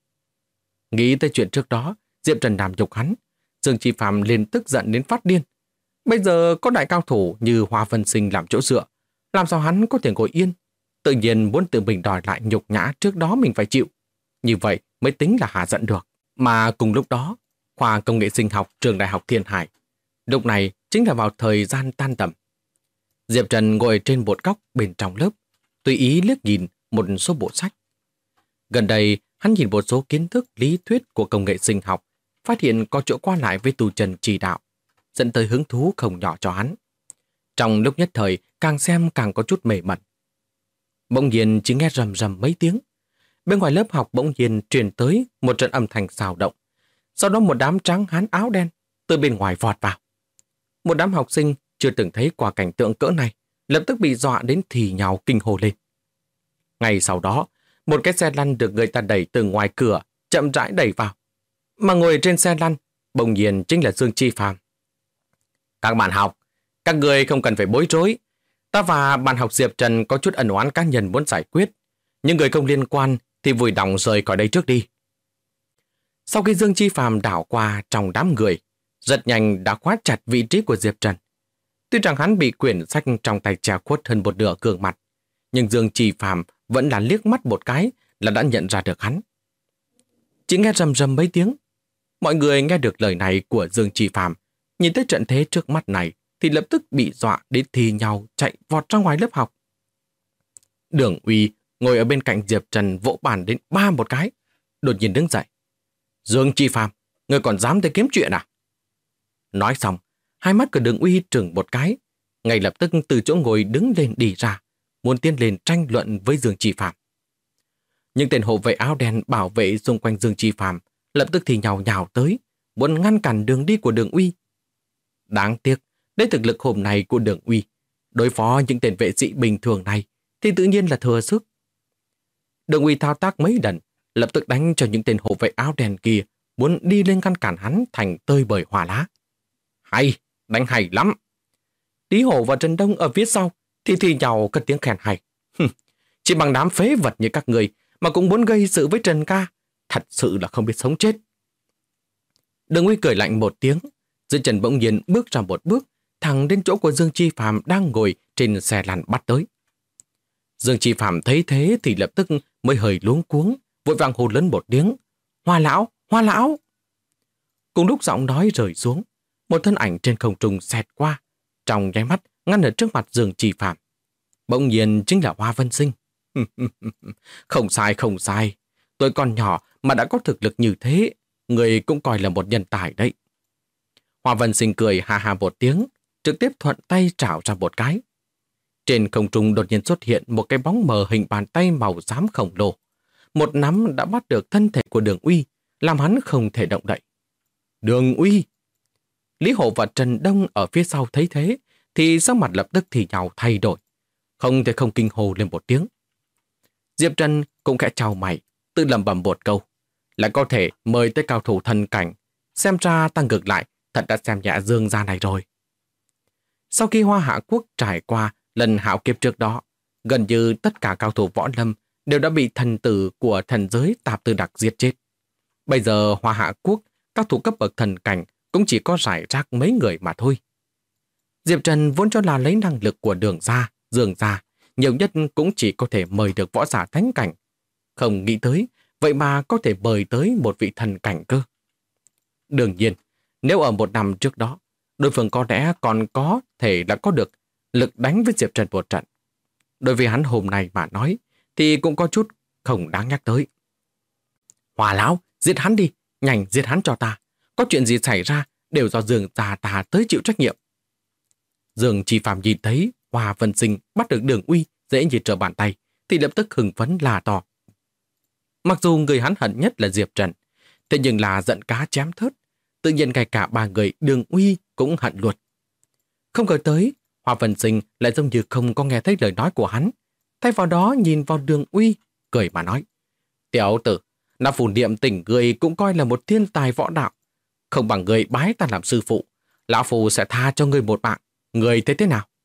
Nghĩ tới chuyện trước đó, Diệp Trần làm nhục hắn, Dương Chi Phàm liền tức giận đến phát điên. Bây giờ có đại cao thủ như Hoa Vân Sinh làm chỗ dựa, làm sao hắn có thể ngồi yên? Tự nhiên muốn tự mình đòi lại nhục nhã trước đó mình phải chịu. Như vậy mới tính là hạ giận được. Mà cùng lúc đó, khoa công nghệ sinh học trường Đại học Thiên Hải, lúc này chính là vào thời gian tan tầm. Diệp Trần ngồi trên một góc bên trong lớp, tùy ý liếc nhìn một số bộ sách. Gần đây, hắn nhìn một số kiến thức lý thuyết của công nghệ sinh học, phát hiện có chỗ qua lại với tu trần chỉ đạo, dẫn tới hứng thú không nhỏ cho hắn. Trong lúc nhất thời, càng xem càng có chút mê mẩn. Bỗng nhiên chỉ nghe rầm rầm mấy tiếng. Bên ngoài lớp học bỗng nhiên truyền tới một trận âm thanh xào động. Sau đó một đám trắng hán áo đen từ bên ngoài vọt vào. Một đám học sinh chưa từng thấy qua cảnh tượng cỡ này, lập tức bị dọa đến thì nhào kinh hô lên. Ngay sau đó, một cái xe lăn được người ta đẩy từ ngoài cửa, chậm rãi đẩy vào. Mà ngồi trên xe lăn, bỗng nhiên chính là Dương Chi Phàm. Các bạn học, các người không cần phải bối rối. Ta và bạn học Diệp Trần có chút ân oán cá nhân muốn giải quyết. Những người không liên quan thì vùi đòng rời khỏi đây trước đi. Sau khi Dương Chi Phàm đảo qua trong đám người, rất nhanh đã khóa chặt vị trí của Diệp Trần. Tuy rằng hắn bị quyển sách trong tay che khuất hơn một nửa gương mặt, nhưng Dương Chi Phàm vẫn là liếc mắt một cái là đã nhận ra được hắn. Chỉ nghe rầm rầm mấy tiếng, mọi người nghe được lời này của Dương Chi Phàm, nhìn tới trận thế trước mắt này thì lập tức bị dọa đến thì nhau chạy vọt ra ngoài lớp học. Đường Uy ngồi ở bên cạnh Diệp Trần vỗ bàn đến 3 một cái, đột nhiên đứng dậy. Dương Chi Phàm, ngươi còn dám tới kiếm chuyện à? Nói xong, hai mắt của Đường Uy trừng một cái, ngay lập tức từ chỗ ngồi đứng lên đi ra, muốn tiến lên tranh luận với Dương Chi Phàm. Những tên hộ vệ áo đen bảo vệ xung quanh Dương Chi Phàm lập tức thì nhào nhào tới, muốn ngăn cản đường đi của Đường Uy. Đáng tiếc, với thực lực hôm nay của Đường Uy, đối phó những tên vệ sĩ bình thường này thì tự nhiên là thừa sức. Đường Uy thao tác mấy lần, lập tức đánh cho những tên hộ vệ áo đen kia muốn đi lên ngăn cản hắn thành tơi bời hỏa lá. Hay, đánh hay lắm. Lý Hổ và Trần Đông ở phía sau thì nhào cất tiếng khen hay. Chỉ bằng đám phế vật như các người mà cũng muốn gây sự với Trần ca, thật sự là không biết sống chết. Đường Uy cười lạnh một tiếng, dưới chân bỗng nhiên bước ra một bước, thẳng đến chỗ của Dương Chi Phàm đang ngồi trên xe lăn bắt tới. Dương Chi Phàm thấy thế thì lập tức mới hơi luống cuống, vội vàng hô lớn một tiếng: Hoa lão, Hoa lão! Cùng lúc giọng nói rơi xuống, một thân ảnh trên không trung xẹt qua, trong nháy mắt ngăn ở trước mặt Dương Chi Phàm. Bỗng nhiên chính là Hoa Vân Sinh. Không sai, không sai. Tôi còn nhỏ mà đã có thực lực như thế, người cũng coi là một nhân tài đấy. Hoa Vân Sinh cười ha ha một tiếng, trực tiếp thuận tay trảo ra một cái. Trên không trung đột nhiên xuất hiện một cái bóng mờ hình bàn tay màu xám khổng lồ. Một nắm đã bắt được thân thể của Đường Uy, làm hắn không thể động đậy. Đường Uy! Lý Hổ và Trần Đông ở phía sau thấy thế, thì sắc mặt lập tức thì nhào thay đổi. Không thể không kinh hồ lên một tiếng. Diệp Trần cũng khẽ chào mày, tự lẩm bẩm một câu. Lại có thể mời tới cao thủ thần cảnh, xem ra ta ngược lại thật đã xem nhẹ Dương gia này rồi. Sau khi Hoa Hạ Quốc trải qua lần hạo kiếp trước đó, gần như tất cả cao thủ võ lâm đều đã bị thần tử của thần giới Tạp Tư Đặc giết chết. Bây giờ Hoa Hạ Quốc, các thủ cấp bậc thần cảnh cũng chỉ có rải rác mấy người mà thôi. Diệp Trần vốn cho là lấy năng lực của Đường gia, Dương gia, nhiều nhất cũng chỉ có thể mời được võ giả thánh cảnh. Không nghĩ tới, vậy mà có thể mời tới một vị thần cảnh cơ. Đương nhiên, nếu ở một năm trước đó, đối phương có lẽ còn có thể là có được lực đánh với Diệp Trần một trận. Đối với hắn hôm nay mà nói, thì cũng có chút không đáng nhắc tới. Hòa lão, giết hắn đi, nhanh giết hắn cho ta. Có chuyện gì xảy ra, đều do Dương gia ta tới chịu trách nhiệm. Dương Chi Phạm nhìn thấy Hoa Vân Sinh bắt được Đường Uy dễ như trở bàn tay, thì lập tức hưng phấn la to. Mặc dù người hắn hận nhất là Diệp Trần, thế nhưng là giận cá chém thớt, tự nhiên ngay cả ba người Đường Uy cũng hận luôn. Không ngờ tới, Hoa Vân Sinh lại giống như không có nghe thấy lời nói của hắn, thay vào đó nhìn vào Đường Uy, cười mà nói. Tiểu tử, Na Phủ Niệm Tỉnh người cũng coi là một thiên tài võ đạo, không bằng người bái ta làm sư phụ, lão phu sẽ tha cho người một mạng, người thấy thế nào?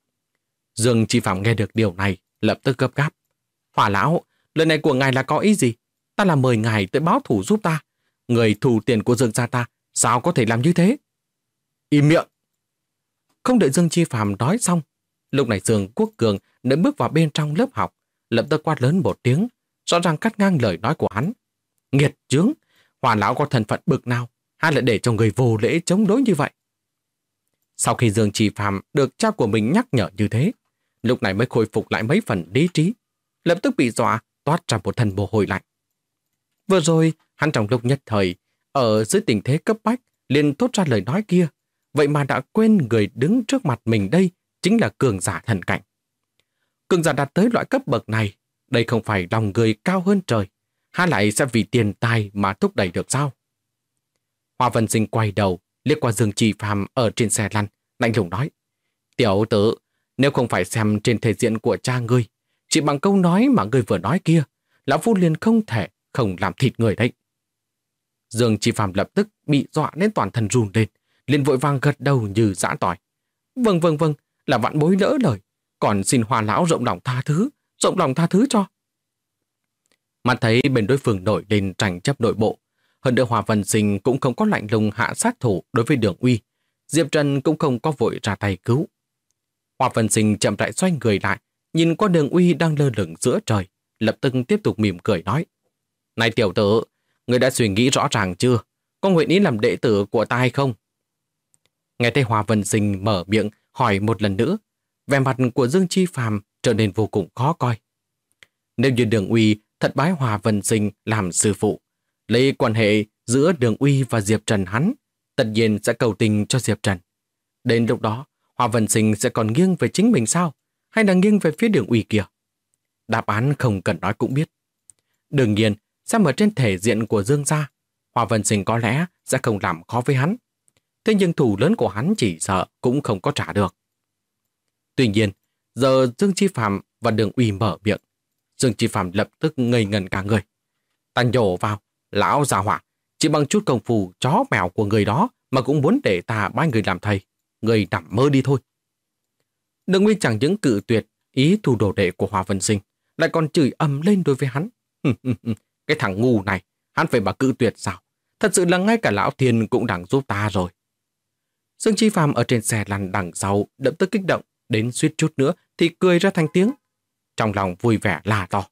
Dương Chi Phạm nghe được điều này, lập tức gấp gáp. Hỏa lão, lời này của ngài là có ý gì? Ta là mời ngài tới báo thủ giúp ta. Người thù tiền của Dương gia ta, sao có thể làm như thế? Im miệng! Không đợi Dương Chi Phạm nói xong, lúc này Dương Quốc Cường đã bước vào bên trong lớp học, lập tức quát lớn một tiếng, rõ ràng cắt ngang lời nói của hắn. Nghiệt chướng! Hỏa lão có thân phận bực nào, hay lại để cho người vô lễ chống đối như vậy? Sau khi Dương Chi Phạm được cha của mình nhắc nhở như thế, lúc này mới khôi phục lại mấy phần lý trí, lập tức bị dọa toát ra một thân mồ hôi lạnh. Vừa rồi, hắn trong lúc nhất thời, ở dưới tình thế cấp bách, liền thốt ra lời nói kia, vậy mà đã quên người đứng trước mặt mình đây chính là cường giả thần cảnh. Cường giả đạt tới loại cấp bậc này, đây không phải lòng người cao hơn trời, hay lại sẽ vì tiền tài mà thúc đẩy được sao? Hoa Vân Sinh quay đầu, liếc qua Dương Chi Phạm ở trên xe lăn, lạnh lùng nói. Tiểu tử, nếu không phải xem trên thể diện của cha ngươi, chỉ bằng câu nói mà ngươi vừa nói kia, lão phu liền không thể không làm thịt người đấy. Dương Chi Phạm lập tức bị dọa đến toàn thân run lên, liền vội vàng gật đầu như giã tỏi. Vâng, là vạn bối lỡ lời, còn xin Hoa lão rộng lòng tha thứ cho. Mà thấy bên đối phương nổi lên tranh chấp nội bộ, hơn nữa Hoa Vân Sinh cũng không có lạnh lùng hạ sát thủ đối với Đường Uy, Diệp Trần cũng không có vội ra tay cứu. Hoa Vân Sinh chậm rãi xoay người lại, nhìn qua Đường Uy đang lơ lửng giữa trời, lập tức tiếp tục mỉm cười nói. Này tiểu tử, người đã suy nghĩ rõ ràng chưa? Có nguyện ý làm đệ tử của ta hay không? Nghe thấy Hoa Vân Sinh mở miệng hỏi một lần nữa, vẻ mặt của Dương Chi Phạm trở nên vô cùng khó coi. Nếu như Đường Uy thật bái Hoa Vân Sinh làm sư phụ, lấy quan hệ giữa Đường Uy và Diệp Trần hắn, tất nhiên sẽ cầu tình cho Diệp Trần. Đến lúc đó, Hoa Vân Sinh sẽ còn nghiêng về chính mình sao? Hay là nghiêng về phía Đường Uy kia? Đáp án không cần nói cũng biết. Đương nhiên, xem ở trên thể diện của Dương gia, Hoa Vân Sinh có lẽ sẽ không làm khó với hắn. Thế nhưng thủ lớn của hắn chỉ sợ cũng không có trả được. Tuy nhiên, giờ Dương Chi Phạm và Đường Uy mở miệng, Dương Chi Phạm lập tức ngây ngẩn cả người. Ta nhổ vào, lão già hỏa, chỉ bằng chút công phu chó mèo của người đó mà cũng muốn để ta bái người làm thầy. Người nằm mơ đi thôi. Đường Uy chẳng những cự tuyệt ý thu đồ đệ của Hoa Vân Sinh, lại còn chửi ầm lên đối với hắn. Cái thằng ngu này, hắn phải mà cự tuyệt sao? Thật sự là ngay cả lão thiên cũng đang giúp ta rồi. Dương Chi Phạm ở trên xe lăn đằng sau đậm tức kích động, đến suýt chút nữa thì cười ra thành tiếng. Trong lòng vui vẻ la to.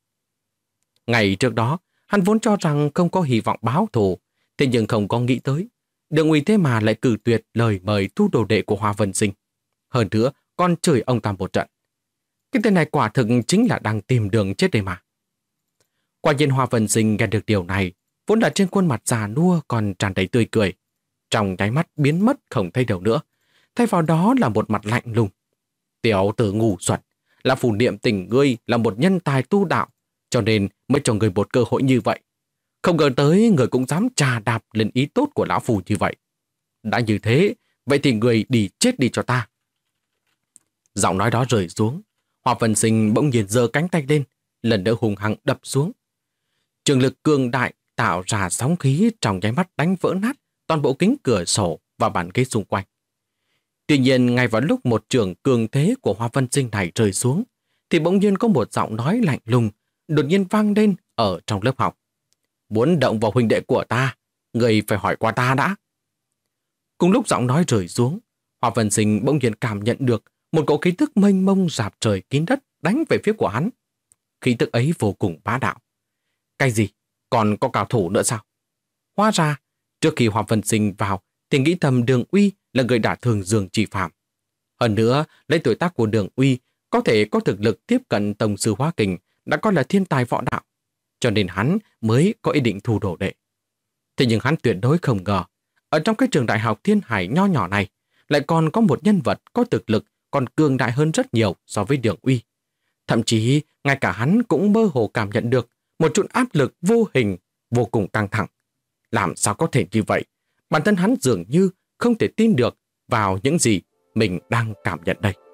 Ngày trước đó, hắn vốn cho rằng không có hy vọng báo thù, thế nhưng không có nghĩ tới. Đường Uy thế mà lại cử tuyệt lời mời thu đồ đệ của Hoa Vân Sinh. Hơn nữa, còn chửi ông ta một trận. Cái tên này quả thực chính là đang tìm đường chết đây mà. Quả nhiên Hoa Vân Sinh nghe được điều này, vốn là trên khuôn mặt già nua còn tràn đầy tươi cười. Trong đáy mắt biến mất không thấy đâu nữa. Thay vào đó là một mặt lạnh lùng. Tiểu tử ngu xuẩn, là Phủ Niệm Tỉnh ngươi là một nhân tài tu đạo, cho nên mới cho người một cơ hội như vậy. Không ngờ tới người cũng dám trà đạp lên ý tốt của lão phù như vậy. Đã như thế, vậy thì người đi chết đi cho ta. Giọng nói đó rơi xuống, Hoa Vân Sinh bỗng nhiên giơ cánh tay lên, lần nữa hùng hăng đập xuống. Trường lực cường đại tạo ra sóng khí trong nháy mắt đánh vỡ nát toàn bộ kính cửa sổ và bàn ghế xung quanh. Tuy nhiên, ngay vào lúc một trường cường thế của Hoa Vân Sinh này rơi xuống, thì bỗng nhiên có một giọng nói lạnh lùng đột nhiên vang lên ở trong lớp học. Muốn động vào huynh đệ của ta, người phải hỏi qua ta đã. Cùng lúc giọng nói rơi xuống, Hoa Vân Sinh bỗng nhiên cảm nhận được một cỗ khí tức mênh mông rạp trời kín đất đánh về phía của hắn. Khí tức ấy vô cùng bá đạo. Cái gì? Còn có cao thủ nữa sao? Hóa ra, trước khi Hoa Vân Sinh vào thì nghĩ thầm Đường Uy là người đả thương Dương Chỉ Phạm. Hơn nữa, lấy tuổi tác của Đường Uy có thể có thực lực tiếp cận tổng sư Hóa Kình đã coi là thiên tài võ đạo, cho nên hắn mới có ý định thu đồ đệ. Thế nhưng hắn tuyệt đối không ngờ, ở trong cái trường đại học Thiên Hải nho nhỏ này lại còn có một nhân vật có thực lực còn cường đại hơn rất nhiều so với Đường Uy. Thậm chí, ngay cả hắn cũng mơ hồ cảm nhận được một chút áp lực vô hình, vô cùng căng thẳng. Làm sao có thể như vậy? Bản thân hắn dường như không thể tin được vào những gì mình đang cảm nhận đây.